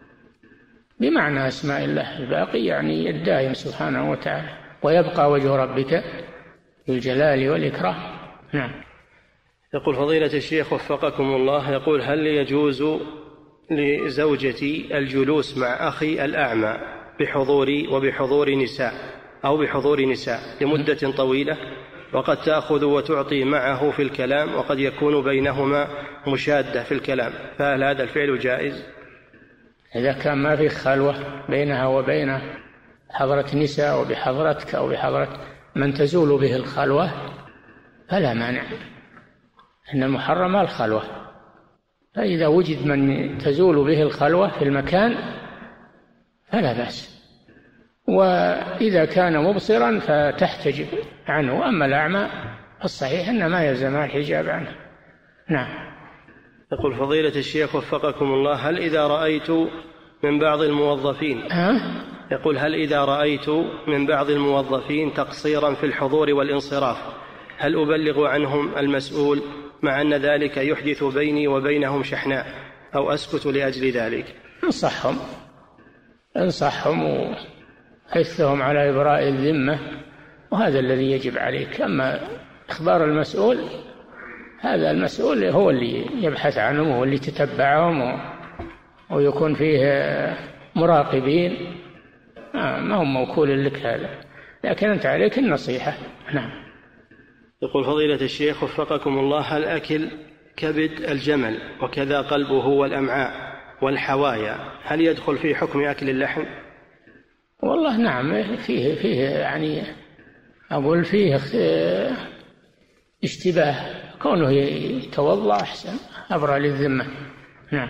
بمعنى أسماء الله الباقي يعني الدائم سبحانه وتعالى، ويبقى وجه ربك بالجلال والإكرام. نعم. يقول فضيلة الشيخ وفقكم الله: يقول هل يجوز لزوجتي الجلوس مع أخي الأعمى بحضوري وبحضور نساء أو بحضور نساء لمدة طويلة، وقد تأخذ وتعطي معه في الكلام، وقد يكون بينهما مشادة في الكلام، فهل هذا الفعل جائز؟ إذا كان ما في خلوة بينها وبين حضرة نساء وبحضرتك أو بحضرة من تزول به الخلوة فلا مانع، إن المحرم الخلوة. فإذا وجد من تزول به الخلوة في المكان فلا بأس، وإذا كان مبصرا فتحتجب عنه. أما الأعمى الصحيح أن ما يلزم الحجاب عنه. نعم. يقول فضيلة الشيخ وفقكم الله: هل إذا رأيت من بعض الموظفين أه؟ يقول هل إذا رأيت من بعض الموظفين تقصيرا في الحضور والانصراف هل أبلغ عنهم المسؤول مع أن ذلك يحدث بيني وبينهم شحناء، أو أسكت لأجل ذلك؟ انصحهم انصحهم وحثهم على إبراء الذمة، وهذا الذي يجب عليك. أما إخبار المسؤول هذا المسؤول هو اللي يبحث عنهم، هو اللي يتتبعهم ويكون فيه مراقبين، ما هم موكول لك هذا، لكن أنت عليك النصيحة. نعم. يقول فضيلة الشيخ وفقكم الله: هل أكل كبد الجمل وكذا قلبه والأمعاء والحوايا هل يدخل في حكم أكل اللحم؟ والله نعم، فيه فيه يعني أقول فيه اشتباه، كونه يتوضأ أحسن أبرأ للذمة. نعم.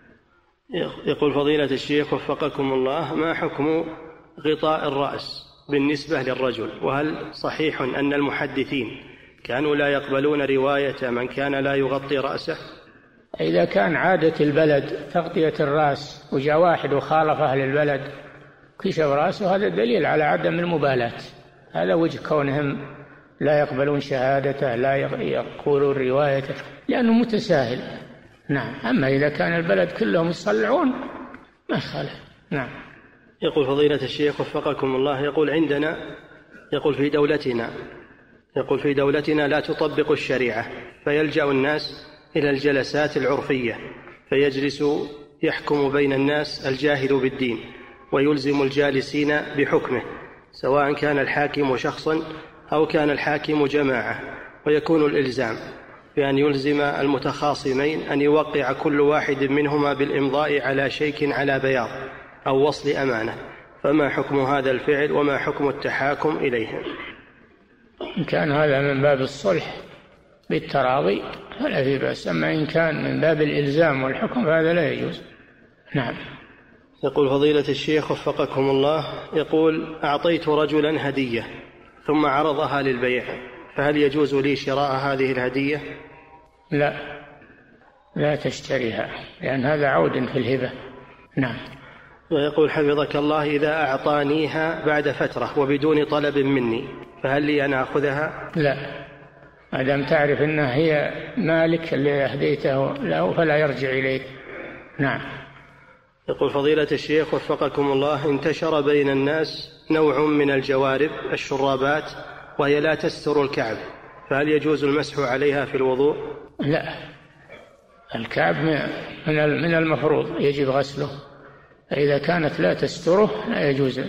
يقول فضيلة الشيخ وفقكم الله: ما حكم غطاء الرأس بالنسبة للرجل؟ وهل صحيح أن المحدثين كانوا لا يقبلون رواية من كان لا يغطي رأسه؟ إذا كان عادة البلد تغطية الرأس وجاء واحد وخالف أهل البلد كشف رأسه، هذا دليل على عدم المبالاة. هذا وجه كونهم لا يقبلون شهادته، لا يقولون روايته، لأنه متساهل. نعم. أما إذا كان البلد كلهم يصلعون ما خالف. نعم. يقول فضيلة الشيخ وفقكم الله: يقول عندنا يقول في دولتنا يقول في دولتنا لا تطبق الشريعة، فيلجأ الناس إلى الجلسات العرفية، فيجلس يحكم بين الناس الجاهل بالدين ويلزم الجالسين بحكمه، سواء كان الحاكم شخصا أو كان الحاكم جماعة، ويكون الإلزام بأن يلزم المتخاصمين أن يوقع كل واحد منهما بالإمضاء على شيك على بياض أو وصل أمانة، فما حكم هذا الفعل وما حكم التحاكم إليه؟ إن كان هذا من باب الصلح بالتراضي فلا في بأس، أما إن كان من باب الإلزام والحكم فهذا لا يجوز. نعم. يقول فضيلة الشيخ وفقكم الله: يقول أعطيت رجلا هدية ثم عرضها للبيع، فهل يجوز لي شراء هذه الهدية؟ لا، لا تشتريها، لأن هذا عود في الهبة. نعم. ويقول حفظك الله: إذا أعطانيها بعد فترة وبدون طلب مني فهل لي أن أخذها؟ لا، ما دام تعرف أنها هي مالك اللي أهديته له فلا يرجع إليك. نعم. يقول فضيلة الشيخ وفقكم الله: انتشر بين الناس نوع من الجوارب الشرابات وهي لا تستر الكعب، فهل يجوز المسح عليها في الوضوء؟ لا، الكعب من المفروض يجب غسله، فإذا كانت لا تستره لا يجوز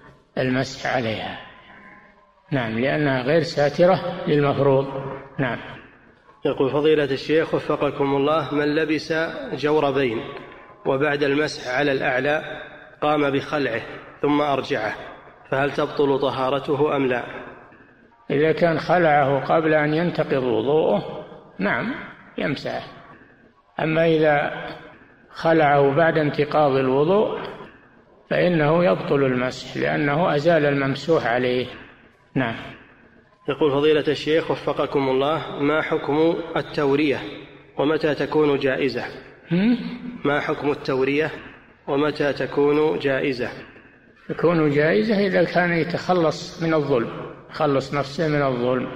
المسح عليها. نعم، لأنها غير ساترة للمفروض. نعم. يقول فضيلة الشيخ وفقكم الله: من لبس جوربين وبعد المسح على الأعلى قام بخلعه ثم أرجعه، فهل تبطل طهارته أم لا؟ إذا كان خلعه قبل أن ينتقض وضوءه نعم يمسح، أما إذا خلعه بعد انتقاض الوضوء فإنه يبطل المسح لأنه أزال الممسوح عليه. نعم. يقول فضيلة الشيخ وفقكم الله: ما حكم التورية ومتى تكون جائزة؟ ما حكم التورية ومتى تكون جائزة؟ تكون جائزة إذا كان يتخلص من الظلم، يخلص نفسه من الظلم.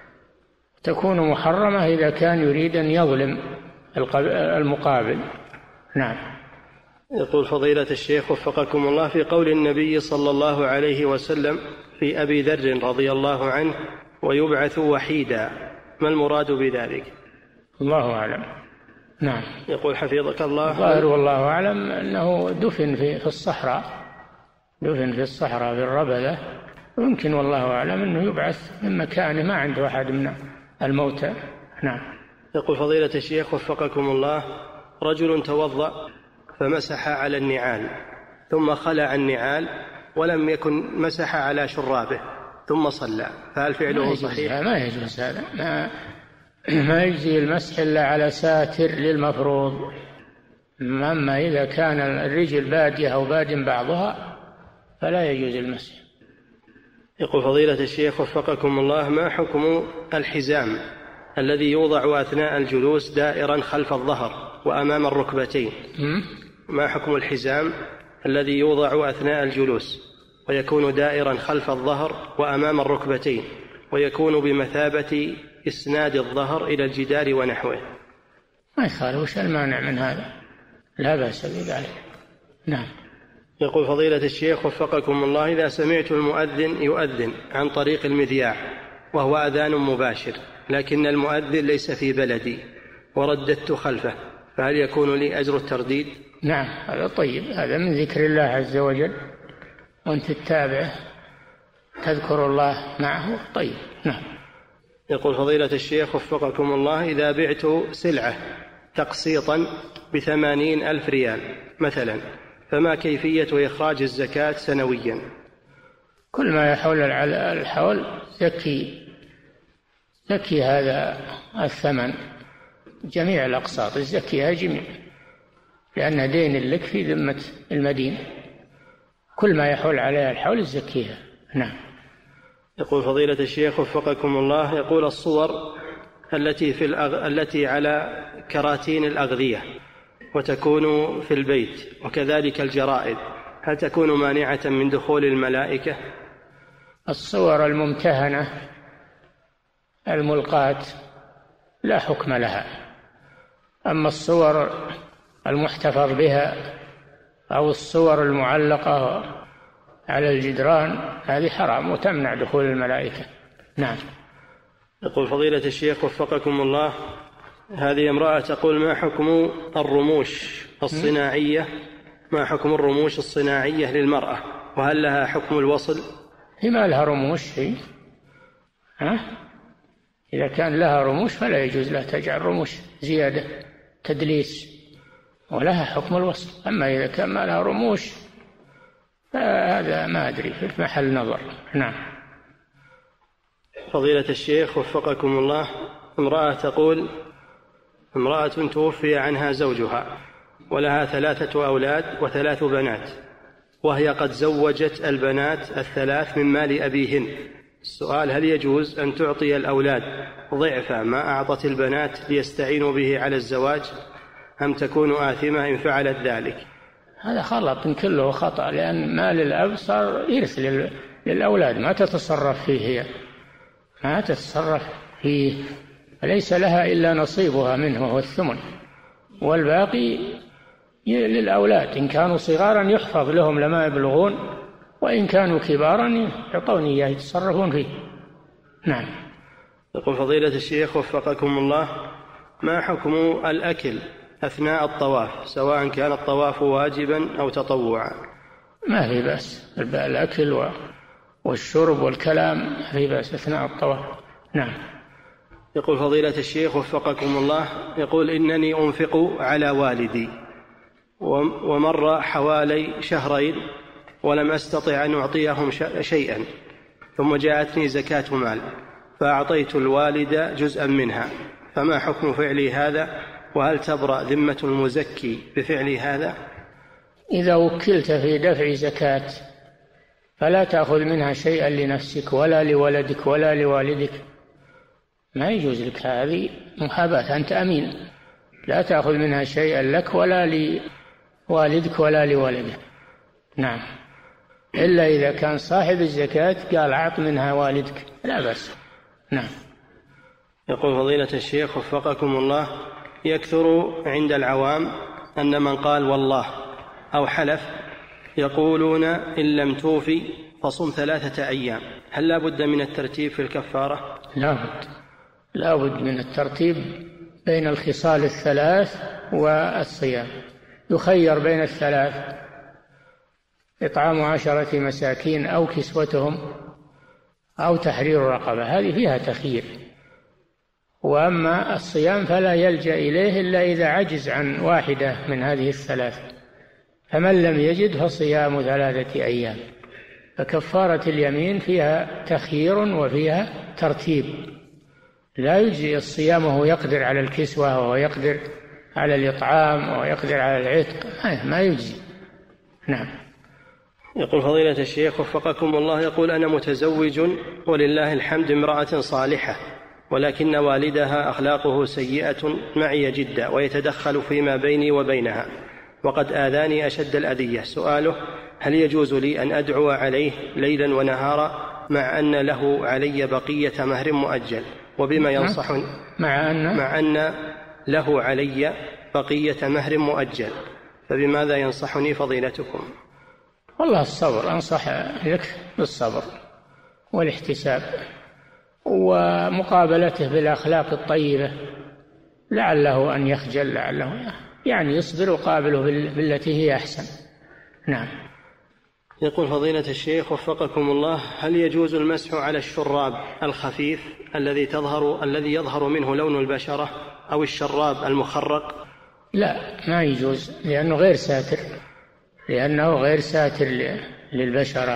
تكون محرمة إذا كان يريد أن يظلم المقابل. نعم. يقول فضيلة الشيخ وفقكم الله: في قول النبي صلى الله عليه وسلم في أبي ذر رضي الله عنه: ويبعث وحيدا، ما المراد بذلك؟ الله أعلم. نعم. يقول حفظك الله: ظاهر والله أعلم أنه دفن في الصحراء، دفن في الصحراء في الربذة، ويمكن والله أعلم أنه يبعث من مكانه، ما عنده أحد من الموتى. نعم. يقول فضيلة الشيخ وفقكم الله: رجل توضأ فمسح على النعال ثم خلع النعال ولم يكن مسح على شرابه ثم صلى، فهل فعله صحيح؟ ما يجوز هذا، ما, ما يجزي المسح إلا على ساتر للمفروض. أما إذا كان الرجل بادية أو باد بعضها فلا يجوز المسح. يقول فضيلة الشيخ وفقكم الله: ما حكم الحزام الذي يوضع أثناء الجلوس دائرا خلف الظهر وأمام الركبتين؟ ما حكم الحزام الذي يوضع أثناء الجلوس ويكون دائرا خلف الظهر وأمام الركبتين ويكون بمثابة إسناد الظهر إلى الجدار ونحوه؟ ما يخالف، وش المانع من هذا؟ لا بأس بذلك. نعم. يقول فضيلة الشيخ وفقكم الله: إذا سمعت المؤذن يؤذن عن طريق المذياع وهو أذان مباشر لكن المؤذن ليس في بلدي ورددت خلفه، فهل يكون لي أجر الترديد؟ نعم، هذا طيب، هذا من ذكر الله عز وجل، وأنت تتابعه تذكر الله معه، طيب. نعم. يقول فضيلة الشيخ وفقكم الله: إذا بعت سلعة تقسيطا بثمانين ألف ريال مثلا، فما كيفية إخراج الزكاة سنويا؟ كل ما يحول الحول زكي زكي هذا الثمن، جميع الأقساط الزكيها جميع، لأن دين لك في ذمة المدين، كل ما يحول عليها الحول الزكيها. نعم. يقول فضيلة الشيخ وفقكم الله: يقول الصور التي في الأغ... التي على كراتين الأغذية وتكون في البيت وكذلك الجرائد، هل تكون مانعة من دخول الملائكة؟ الصور الممتهنة الملقاة لا حكم لها، أما الصور المحتفظ بها أو الصور المعلقة على الجدران هذه حرام وتمنع دخول الملائكة. نعم. يقول فضيلة الشيخ وفقكم الله: هذه امرأة تقول: ما حكم الرموش الصناعية ما حكم الرموش الصناعية للمرأة، وهل لها حكم الوصل؟ هي ما لها رموش، هي ها؟ إذا كان لها رموش فلا يجوز لها تجعل رموش زيادة تدليس، ولها حكم الوصل. أما إذا كان ما لها رموش فهذا ما أدري، في محل نظر. نعم. فضيلة الشيخ وفقكم الله: امرأة تقول: امرأة توفي عنها زوجها ولها ثلاثة أولاد وثلاث بنات، وهي قد زوجت البنات الثلاث من مال أبيهن. السؤال: هل يجوز أن تعطي الأولاد ضعف ما أعطت البنات ليستعينوا به على الزواج، أم تكون آثمة إن فعلت ذلك؟ هذا خلط كله خطأ، لأن مال الأب صار يرث للأولاد، ما تتصرف فيه هي، ما تتصرف فيه، ليس لها إلا نصيبها منه وهو الثمن، والباقي للأولاد، إن كانوا صغارا يحفظ لهم لما يبلغون، وإن كانوا كبارا يعطون إياه يتصرفون فيه. نعم. يقول فضيلة الشيخ وفقكم الله: ما حكم الأكل أثناء الطواف سواء كان الطواف واجبا أو تطوعا؟ ما في بأس، الأكل والشرب والكلام ما في بأس أثناء الطواف. نعم. يقول فضيلة الشيخ وفقكم الله، يقول إنني أنفق على والدي ومر حوالي شهرين ولم أستطع أن أعطيهم شيئا، ثم جاءتني زكاة مال فأعطيت الوالد جزءا منها، فما حكم فعلي هذا؟ وهل تبرأ ذمة المزكي بفعل هذا؟ إذا وكلت في دفع زكاة فلا تأخذ منها شيئا لنفسك ولا لولدك ولا لوالدك، ما يجوز لك، هذه محاباة، أنت أمين، لا تأخذ منها شيئا لك ولا لوالدك ولا لولدك. نعم، إلا إذا كان صاحب الزكاة قال أعط منها والدك لا بأس. نعم. يقول فضيلة الشيخ وفقكم الله، يكثر عند العوام أن من قال والله أو حلف يقولون إن لم توفي فصم ثلاثة أيام، هل لا بد من الترتيب في الكفارة؟ لا بد، لا بد من الترتيب بين الخصال الثلاث والصيام، يخير بين الثلاث، إطعام عشرة مساكين أو كسوتهم أو تحرير رقبة، هذه فيها تخيير. وأما الصيام فلا يلجأ إليه إلا إذا عجز عن واحدة من هذه الثلاث، فمن لم يجد فصيام ثلاثة أيام. فكفارة اليمين فيها تخيير وفيها ترتيب، لا يجزي الصيام وهو يقدر على الكسوة وهو يقدر على الإطعام وهو يقدر على العتق، ما يجزي. نعم. يقول فضيلة الشيخ وفقكم الله، يقول أنا متزوج ولله الحمد امرأة صالحة، ولكن والدها أخلاقه سيئة معي جدا ويتدخل فيما بيني وبينها وقد آذاني أشد الأذية. سؤاله: هل يجوز لي أن أدعو عليه ليلا ونهارا مع أن له علي بقية مهر مؤجل؟ وبما ينصحني مع أن, مع أن له علي بقية مهر مؤجل، فبماذا ينصحني فضيلتكم؟ والله الصبر، أنصح لك بالصبر والاحتساب ومقابلته بالأخلاق الطيبة، لعله أن يخجل، لعله يعني يصبر وقابله بالتي هي أحسن. نعم. يقول فضيلة الشيخ وفقكم الله، هل يجوز المسح على الشراب الخفيف الذي تظهر الذي يظهر منه لون البشرة أو الشراب المخرق؟ لا، ما يجوز، لأنه غير ساتر، لأنه غير ساتر للبشرة.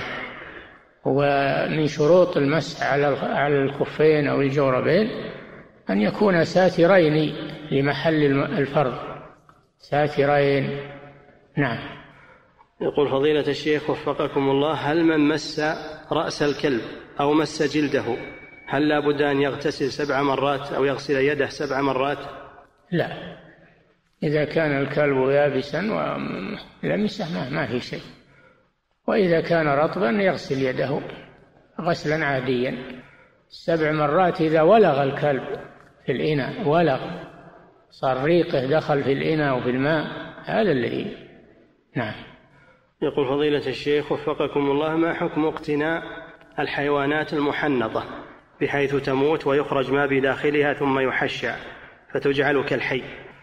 ومن شروط المسح على الخفين أو الجوربين أن يكون ساترين لمحل الفرض، ساترين. نعم. يقول فضيلة الشيخ وفقكم الله، هل من مس رأس الكلب أو مس جلده هل لا بد أن يغتسل سبع مرات أو يغسل يده سبع مرات؟ لا، إذا كان الكلب يابسا ولمسه ما, ما في شيء، وإذا كان رطبا يغسل يده غسلا عاديا سبع مرات. إذا ولغ الكلب في الإناء، ولغ صار ريقه دخل في الإناء وفي الماء، هذا الذي. نعم. يقول فضيلة الشيخ وفقكم الله، ما حكم اقتناء الحيوانات المحنطة بحيث تموت ويخرج ما بداخلها ثم يحشى فتجعل كالحي؟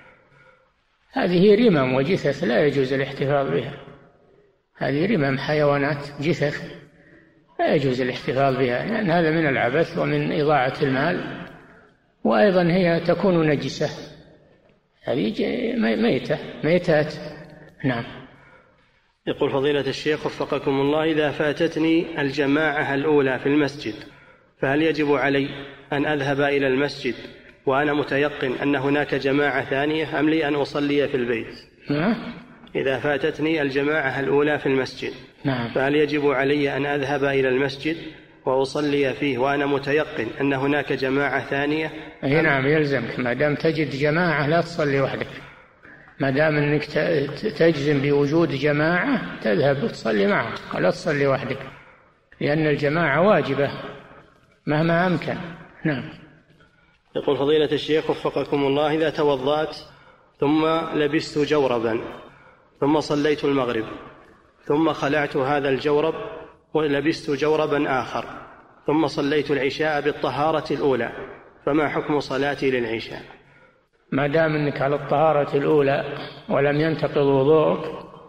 هذه رمم وجثث لا يجوز الاحتفاظ بها، هذه رمم حيوانات جثث لا يجوز الاحتفاظ بها، لأن هذا من العبث ومن إضاعة المال، وأيضا هي تكون نجسة، هذه ميتة ميتات. نعم. يقول فضيلة الشيخ وفقكم الله، إذا فاتتني الجماعة الأولى في المسجد فهل يجب علي أن أذهب إلى المسجد وأنا متيقن أن هناك جماعة ثانية، أم لي أن أصلي في البيت؟ نعم. إذا فاتتني الجماعة الأولى في المسجد نعم. فهل يجب علي أن أذهب إلى المسجد وأصلي فيه وأنا متيقن أن هناك جماعة ثانية؟ أي نعم، يلزمك ما دام تجد جماعة لا تصلي وحدك، ما دام أنك تجزم بوجود جماعة تذهب وتصلي معهم ولا تصلي وحدك، لأن الجماعة واجبة مهما أمكن. نعم. يقول فضيلة الشيخ وفقكم الله، إذا توضأت ثم لبست جوربا ثم صليت المغرب ثم خلعت هذا الجورب ولبست جوربا آخر ثم صليت العشاء بالطهارة الأولى، فما حكم صلاتي للعشاء؟ ما دام أنك على الطهارة الأولى ولم ينتقض وضوءك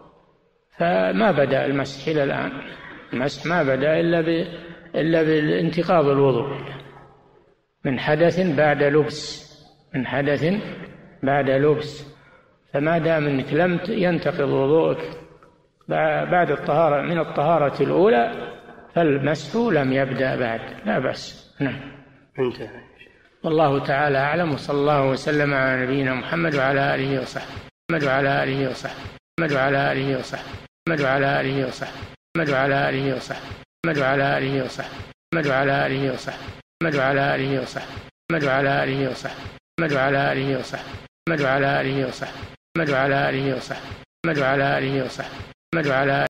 فما بدأ المسح إلى الآن، المسح ما بدأ إلا ب... إلا بالانتقاض الوضوء، من حدث بعد لبس من حدث بعد لبس. فما دام أنك لم ينتقض وضوءك بعد الطهارة من الطهارة الأولى فالمسح لم يبدأ بعد، لا بأس. نعم. انتهى. والله تعالى أعلم، وصلى الله وسلم على نبينا محمد وعلى آله وصحبه محمد وعلى آله وصحبه محمد وعلى آله وصحبه محمد وعلى آله وصحبه محمد وعلى آله وصحبه محمد وعلى آله وصحبه محمد وعلى آله وصحبه محمد وعلى آله وصحبه محمد وعلى آله وصحبه محمد وعلى آله وصحبه محمد وعلى آله وصحبه محمد وعلى آله وصحبه محمد وعلى آله وصحبه محمد وعلى